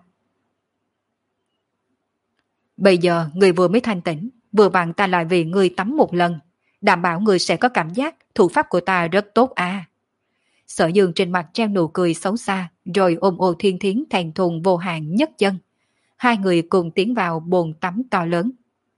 Bây giờ người vừa mới thanh tỉnh, vừa vặn ta lại vì người tắm một lần, đảm bảo người sẽ có cảm giác thủ pháp của ta rất tốt à. Sở Dương trên mặt treo nụ cười xấu xa, rồi ôm Ô Thiên Thiến thèn thùng vô hạn nhấc chân. Hai người cùng tiến vào bồn tắm to lớn.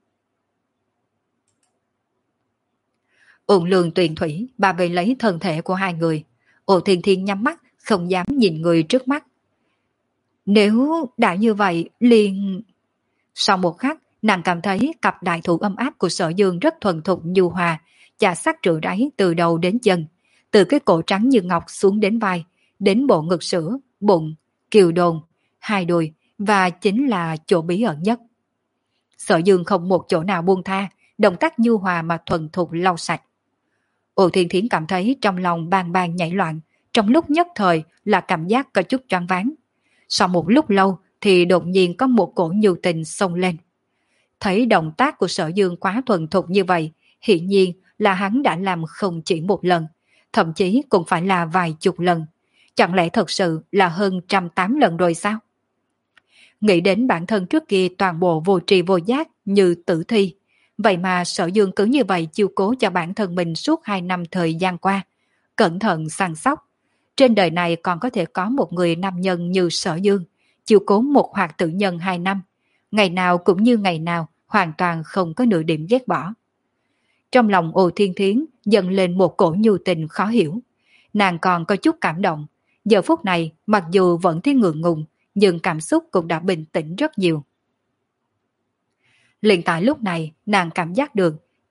Ôn lương tuyền thủy bà về lấy thân thể của hai người. Ô Thiên Thiến nhắm mắt, không dám nhìn người trước mắt. Nếu đã như vậy, liền... Sau một khắc, nàng cảm thấy cặp đại thủ ấm áp của Sở Dương rất thuần thục nhu hòa, chà sát rửa ráy từ đầu đến chân, từ cái cổ trắng như ngọc xuống đến vai, đến bộ ngực sữa, bụng, kiều đồn, hai đùi và chính là chỗ bí ẩn nhất. Sở Dương không một chỗ nào buông tha, động tác nhu hòa mà thuần thục lau sạch. Ô Thiên Thiến cảm thấy trong lòng bang bang nhảy loạn, trong lúc nhất thời là cảm giác có chút choáng váng. Sau một lúc lâu thì đột nhiên có một cổ nhu tình xông lên. Thấy động tác của Sở Dương quá thuần thục như vậy, hiển nhiên là hắn đã làm không chỉ một lần, thậm chí cũng phải là vài chục lần. Chẳng lẽ thật sự là hơn trăm tám lần rồi sao? Nghĩ đến bản thân trước kia toàn bộ vô tri vô giác như tử thi, vậy mà Sở Dương cứ như vậy chiêu cố cho bản thân mình suốt hai năm thời gian qua, cẩn thận săn sóc. Trên đời này còn có thể có một người nam nhân như Sở Dương, chiêu cố một hoạt tử nhân hai năm, ngày nào cũng như ngày nào, hoàn toàn không có nửa điểm ghét bỏ. Trong lòng Ô Thiên Thiến dâng lên một cổ nhu tình khó hiểu. Nàng còn có chút cảm động. Giờ phút này, mặc dù vẫn thấy ngượng ngùng, nhưng cảm xúc cũng đã bình tĩnh rất nhiều. Liền tại lúc này, nàng cảm giác được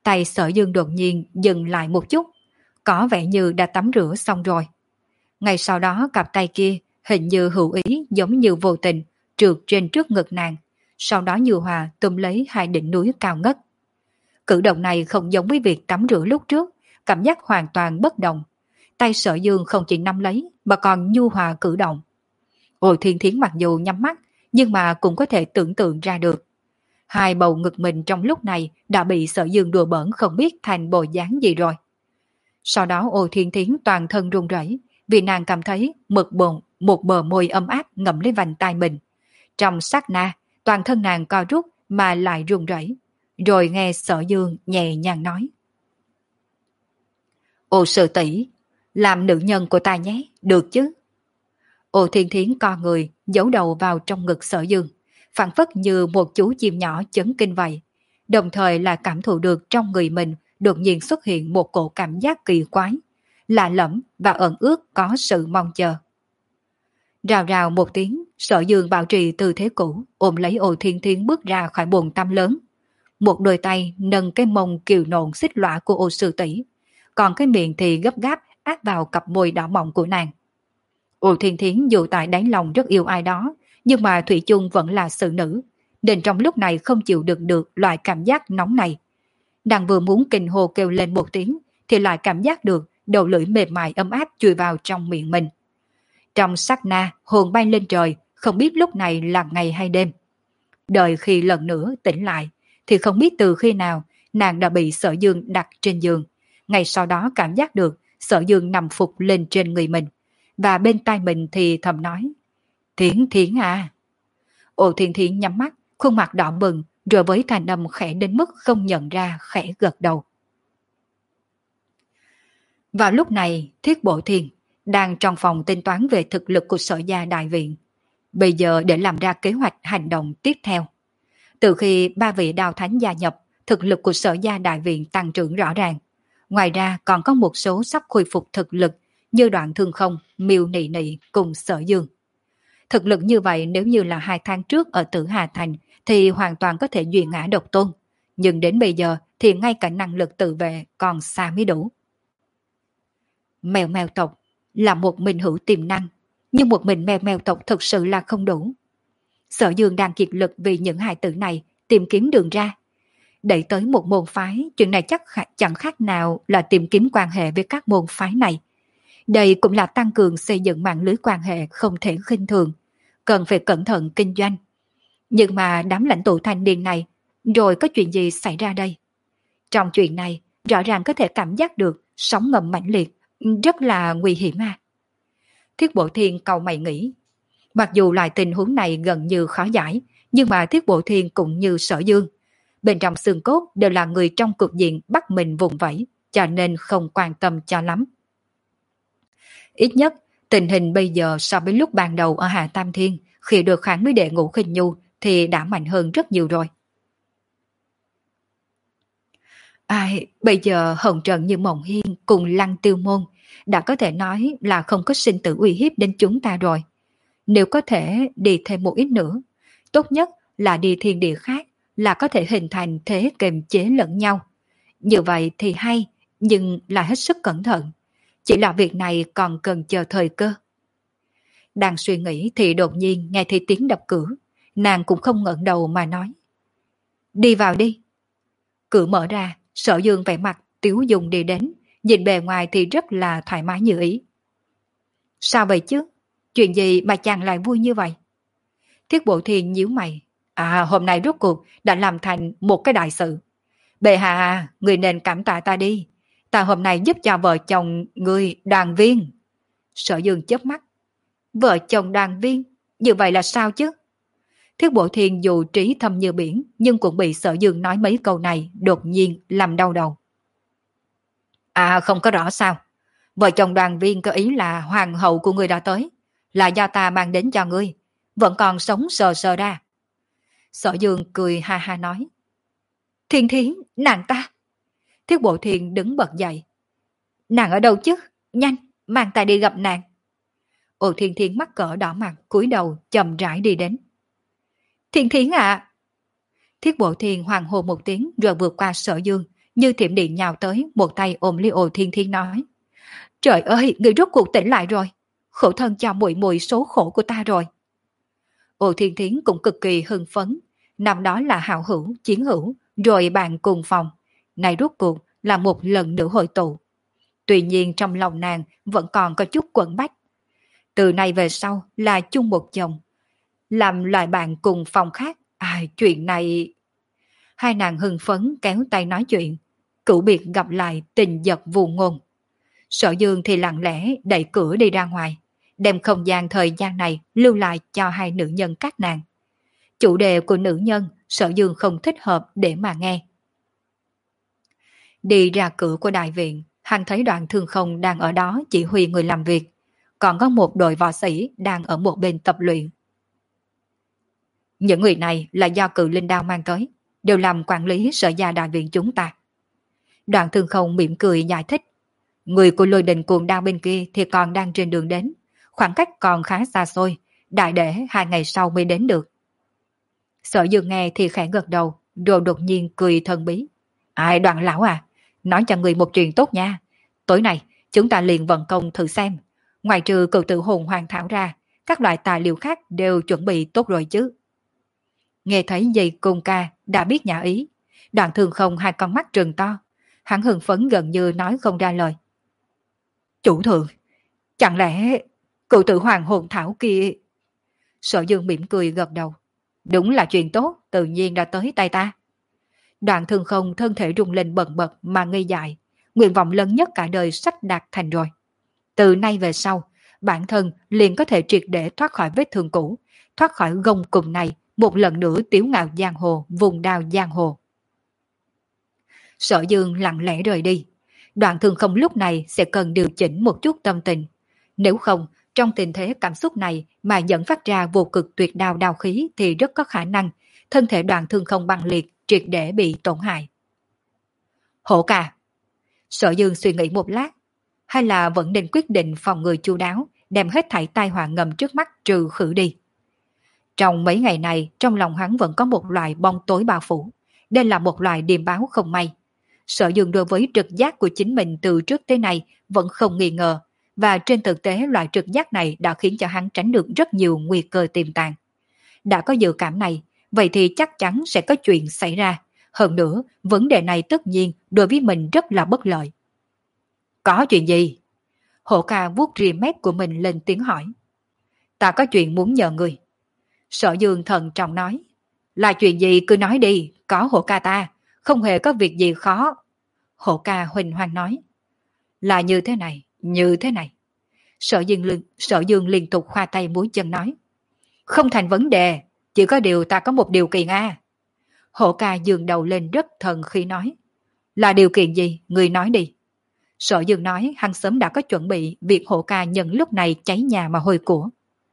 Tay Sở Dương đột nhiên dừng lại một chút, có vẻ như đã tắm rửa xong rồi. Ngay sau đó cặp tay kia hình như hữu ý giống như vô tình trượt trên trước ngực nàng, sau đó Như Hòa túm lấy hai đỉnh núi cao ngất. Cử động này không giống với việc tắm rửa lúc trước, cảm giác hoàn toàn bất động. Tay Sở Dương không chỉ nắm lấy mà còn nhu hòa cử động. Ôi Thiên Thiến mặc dù nhắm mắt nhưng mà cũng có thể tưởng tượng ra được. Hai bầu ngực mình trong lúc này đã bị Sở Dương đùa bỡn không biết thành bộ dáng gì rồi. Sau đó Ô Thiên Thiến toàn thân run rẩy vì nàng cảm thấy mực bồn một bờ môi ấm áp ngậm lấy vành tai mình. Trong sát na, toàn thân nàng co rút mà lại run rẩy. Rồi nghe Sở Dương nhẹ nhàng nói: Ô Sư tỷ, làm nữ nhân của ta nhé, được chứ? Ô Thiên Thiến co người, giấu đầu vào trong ngực Sở Dương, phảng phất như một chú chim nhỏ chấn kinh vậy, đồng thời là cảm thụ được trong người mình đột nhiên xuất hiện một cổ cảm giác kỳ quái, lạ lẫm và ẩn ước có sự mong chờ. Rào rào một tiếng, Sở Dương bảo trì tư thế cũ, ôm lấy Ô Thiên Thiến bước ra khỏi bồn tắm lớn. Một đôi tay nâng cái mông kiều nộn xích lõa của Ô Sư tỷ, còn cái miệng thì gấp gáp áp vào cặp môi đỏ mọng của nàng. Ô Thiên Thiến dù tại đáy lòng rất yêu ai đó, nhưng mà thủy chung vẫn là sự nữ, nên trong lúc này không chịu đựng được loại cảm giác nóng này. Nàng vừa muốn kinh hô kêu lên một tiếng, thì lại cảm giác được đầu lưỡi mềm mại ấm áp chui vào trong miệng mình. Trong sát na, hồn bay lên trời, không biết lúc này là ngày hay đêm. Đợi khi lần nữa tỉnh lại, thì không biết từ khi nào nàng đã bị Sở Dương đặt trên giường. Ngay sau đó cảm giác được Sở Dương nằm phục lên trên người mình, và bên tai mình thì thầm nói: Thiến Thiến à. Ô Thiên Thiến nhắm mắt, khuôn mặt đỏ bừng, rồi với thanh âm khẽ đến mức không nhận ra khẽ gật đầu. Vào lúc này, Thiết Bộ Thiên đang trong phòng tính toán về thực lực của Sở gia đại viện. Bây giờ để làm ra kế hoạch hành động tiếp theo. Từ khi ba vị đao thánh gia nhập, thực lực của Sở gia đại viện tăng trưởng rõ ràng. Ngoài ra còn có một số sắp khôi phục thực lực như Đoạn Thương Không, Miêu Nị Nị cùng Sở Dương. Thực lực như vậy nếu như là hai tháng trước ở Tử Hà Thành thì hoàn toàn có thể duy ngã độc tôn. Nhưng đến bây giờ thì ngay cả năng lực tự vệ còn xa mới đủ. Mèo mèo tộc là một minh hữu tiềm năng, nhưng một mình mèo mèo tộc thực sự là không đủ. Sở Dương đang kiệt lực vì những hài tử này tìm kiếm đường ra. Đẩy tới một môn phái, chuyện này chắc chẳng khác nào là tìm kiếm quan hệ với các môn phái này. Đây cũng là tăng cường xây dựng mạng lưới quan hệ không thể khinh thường, cần phải cẩn thận kinh doanh. Nhưng mà đám lãnh tụ thanh niên này, rồi có chuyện gì xảy ra đây? Trong chuyện này, rõ ràng có thể cảm giác được sóng ngầm mãnh liệt, rất là nguy hiểm à. Thiết Bộ Thiên cau mày nghĩ. Mặc dù loại tình huống này gần như khó giải, nhưng mà Thiết Bộ Thiên cũng như Sở Dương. Bên trong xương cốt đều là người trong cục diện bắt mình vùng vẫy, cho nên không quan tâm cho lắm. Ít nhất, tình hình bây giờ so với lúc ban đầu ở Hạ Tam Thiên, khi được kháng với đệ Ngũ Khinh Nhu thì đã mạnh hơn rất nhiều rồi. Ai, bây giờ Hồng Trần như Mộng Hiên cùng Lăng Tiêu Môn đã có thể nói là không có sinh tử uy hiếp đến chúng ta rồi. Nếu có thể đi thêm một ít nữa, tốt nhất là đi thiên địa khác, là có thể hình thành thế kềm chế lẫn nhau. Như vậy thì hay, nhưng là hết sức cẩn thận. Chỉ là việc này còn cần chờ thời cơ. Đang suy nghĩ thì đột nhiên nghe thấy tiếng đập cửa. Nàng cũng không ngẩng đầu mà nói: Đi vào đi. Cửa mở ra, Sở Dương vẻ mặt tiếu dung đi đến, nhìn bề ngoài thì rất là thoải mái như ý. Sao vậy chứ? Chuyện gì mà chàng lại vui như vậy? Thiết Bộ Thiên nhíu mày. À, hôm nay rốt cuộc đã làm thành một cái đại sự. Bệ hạ, người nên cảm tạ ta đi. Ta hôm nay giúp cho vợ chồng người đoàn viên. Sở Dương chớp mắt. Vợ chồng đoàn viên? Như vậy là sao chứ? Thiết Bộ Thiên dù trí thâm như biển, nhưng cũng bị Sở Dương nói mấy câu này đột nhiên làm đau đầu. À, không có rõ sao? Vợ chồng đoàn viên có ý là hoàng hậu của người đã tới, là do ta mang đến cho ngươi, vẫn còn sống sờ sờ ra. Sở Dương cười ha ha nói. Thiên Thiến, nàng ta. Thiết Bộ Thiên đứng bật dậy. Nàng ở đâu chứ? Nhanh, mang ta đi gặp nàng. Ô Thiên Thiến mắc cỡ đỏ mặt, cúi đầu chậm rãi đi đến. Thiên Thiến ạ! À. Thiết Bộ Thiên hoàng hô một tiếng rồi vượt qua Sở Dương, như thiểm điện nhào tới, một tay ôm lấy Ồ Thiên Thiên nói. Trời ơi, người rốt cuộc tỉnh lại rồi. Khổ thân cho muội muội số khổ của ta rồi. Ồ Thiên Thiên cũng cực kỳ hưng phấn. Năm đó là hảo hữu, chiến hữu, rồi bạn cùng phòng. Này rốt cuộc là một lần nữa hội tụ. Tuy nhiên trong lòng nàng vẫn còn có chút quẩn bách. Từ nay về sau là chung một chồng. Làm loại bạn cùng phòng khác. À, chuyện này... Hai nàng hưng phấn kéo tay nói chuyện. Cửu biệt gặp lại tình giật vù ngôn. Sở Dương thì lặng lẽ đẩy cửa đi ra ngoài. Đem không gian thời gian này lưu lại cho hai nữ nhân các nàng. Chủ đề của nữ nhân Sở Dương không thích hợp để mà nghe. Đi ra cửa của đại viện, hắn thấy Đoạn Thương Không đang ở đó chỉ huy người làm việc. Còn có một đội võ sĩ đang ở một bên tập luyện. Những người này là do Cự Linh Đao mang tới, đều làm quản lý sở gia đại viện chúng ta. Đoạn Thương Không mỉm cười giải thích. Người của Lôi Đình Cuồng Đao bên kia thì còn đang trên đường đến. Khoảng cách còn khá xa xôi, đại để hai ngày sau mới đến được. Sở Dương nghe thì khẽ gật đầu, rồi đột nhiên cười thần bí. Ai Đoạn lão à, nói cho người một chuyện tốt nha. Tối nay chúng ta liền vận công thử xem. Ngoài trừ cựu tự hồn hoàn thảo ra, các loại tài liệu khác đều chuẩn bị tốt rồi chứ. Nghe thấy dây cung ca đã biết nhã ý. Đoạn Thương Không hai con mắt trừng to. Hắn hưng phấn gần như nói không ra lời. Chủ thượng, chẳng lẽ cựu tự hoàng hồn thảo kia... Sở Dương mỉm cười gật đầu. Đúng là chuyện tốt, tự nhiên đã tới tay ta. Đoạn Thương Không thân thể rung lên bần bật mà ngây dại. Nguyện vọng lớn nhất cả đời sắp đạt thành rồi. Từ nay về sau, bản thân liền có thể triệt để thoát khỏi vết thương cũ, thoát khỏi gông cùm này, một lần nữa tiếu ngạo giang hồ, vùng đao giang hồ. Sở Dương lặng lẽ rời đi. Đoạn Thương Không lúc này sẽ cần điều chỉnh một chút tâm tình. Nếu không, trong tình thế cảm xúc này mà dẫn phát ra vô cực tuyệt đao đao khí thì rất có khả năng thân thể Đoạn Thương Không băng liệt, triệt để bị tổn hại. Hổ ca. Sở Dương suy nghĩ một lát, hay là vẫn nên quyết định phòng ngừa chu đáo, đem hết thảy tai họa ngầm trước mắt trừ khử đi. Trong mấy ngày này, trong lòng hắn vẫn có một loại bóng tối bao phủ. Đây là một loại điềm báo không may. Sở Dương đối với trực giác của chính mình từ trước tới nay vẫn không nghi ngờ, và trên thực tế loại trực giác này đã khiến cho hắn tránh được rất nhiều nguy cơ tiềm tàng. Đã có dự cảm này, vậy thì chắc chắn sẽ có chuyện xảy ra. Hơn nữa, vấn đề này tất nhiên đối với mình rất là bất lợi. Có chuyện gì? Hổ ca vuốt rìa mép của mình lên tiếng hỏi. Ta có chuyện muốn nhờ người. Sở Dương thận trọng nói. Là chuyện gì cứ nói đi, có hổ ca ta, không hề có việc gì khó. Hổ ca huỳnh hoang nói. Là như thế này, như thế này. Sở Dương, Sở Dương liên tục khoa tay múa chân nói. Không thành vấn đề, chỉ có điều ta có một điều kiện a. Hổ ca dường đầu lên rất thần khi nói. Là điều kiện gì, người nói đi. Sở Dương nói hắn sớm đã có chuẩn bị việc hổ ca nhận lúc này cháy nhà mà hôi của.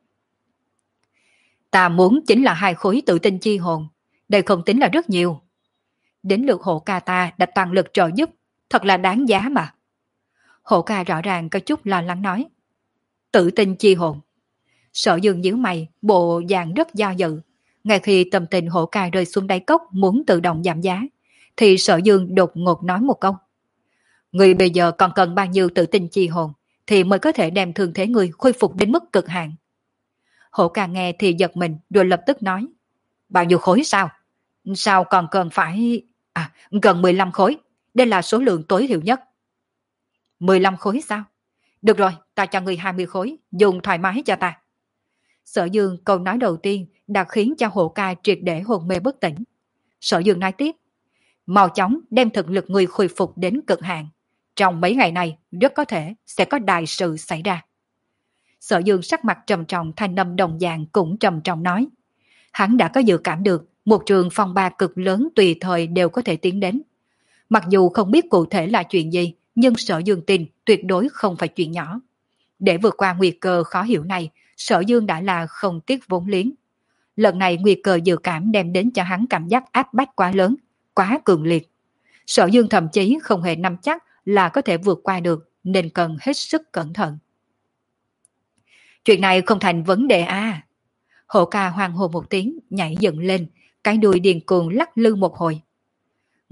Ta muốn chính là hai khối tự tinh chi hồn, đây không tính là rất nhiều. Đến lượt hổ ca ta đã toàn lực trợ giúp, thật là đáng giá mà. Hổ ca rõ ràng có chút lo lắng nói. Tự tinh chi hồn. Sở Dương nhíu mày, bộ dạng rất do dự. Ngay khi tâm tình hổ ca rơi xuống đáy cốc muốn tự động giảm giá, thì Sở Dương đột ngột nói một câu. Người bây giờ còn cần bao nhiêu tự tinh chi hồn, thì mới có thể đem thương thế người khôi phục đến mức cực hạn. Hổ ca nghe thì giật mình rồi lập tức nói. Bao nhiêu khối sao? Sao còn cần phải... À, gần mười lăm khối. Đây là số lượng tối thiểu nhất. mười lăm khối sao? Được rồi, ta cho người hai mươi khối, dùng thoải mái cho ta. Sở Dương câu nói đầu tiên đã khiến cho hổ ca triệt để hồn mê bất tỉnh. Sở Dương nói tiếp. Mau chóng đem thực lực người khôi phục đến cực hạn. Trong mấy ngày này rất có thể sẽ có đại sự xảy ra. Sở Dương sắc mặt trầm trọng, thanh âm đồng dạng cũng trầm trọng nói. Hắn đã có dự cảm được một trường phong ba cực lớn tùy thời đều có thể tiến đến. Mặc dù không biết cụ thể là chuyện gì, nhưng Sở Dương tin tuyệt đối không phải chuyện nhỏ. Để vượt qua nguy cơ khó hiểu này, Sở Dương đã là không tiếc vốn liếng. Lần này nguy cơ dự cảm đem đến cho hắn cảm giác áp bách quá lớn, quá cường liệt. Sở Dương thậm chí không hề nắm chắc là có thể vượt qua được, nên cần hết sức cẩn thận. Chuyện này không thành vấn đề à. Hổ ca hoang hô một tiếng, nhảy dựng lên, cái đuôi điền cuồng lắc lư một hồi.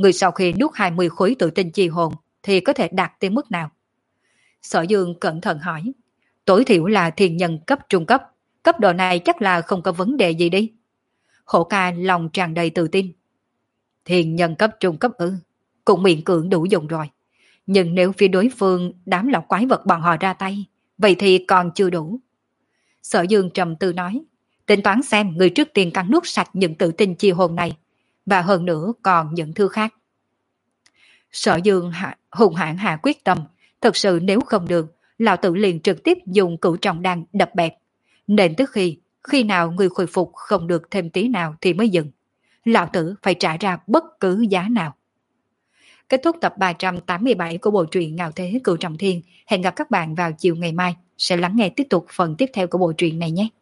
người sau khi nuốt hai mươi khối tự tinh chi hồn thì có thể đạt tới mức nào? Sở Dương cẩn thận hỏi. Tối thiểu là thiên nhân cấp trung cấp, cấp độ này chắc là không có vấn đề gì đi. Hổ ca lòng tràn đầy tự tin. Thiên nhân cấp trung cấp ư, cũng miễn cưỡng đủ dùng rồi. Nhưng nếu phía đối phương đám lão quái vật bọn họ ra tay, vậy thì còn chưa đủ. Sở Dương trầm tư nói, tính toán xem người trước tiên cắn nuốt sạch những tự tinh chi hồn này, và hơn nữa còn những thứ khác. Sở Dương hạ, hùng hãn hạ quyết tâm, thật sự nếu không được, lão tử liền trực tiếp dùng cửu trọng đan đập bẹp. Nên tức khi, khi nào người khôi phục không được thêm tí nào thì mới dừng. Lão tử phải trả ra bất cứ giá nào. Kết thúc tập ba trăm tám mươi bảy của bộ truyện Ngạo Thế Cửu Trọng Thiên. Hẹn gặp các bạn vào chiều ngày mai sẽ lắng nghe tiếp tục phần tiếp theo của bộ truyện này nhé.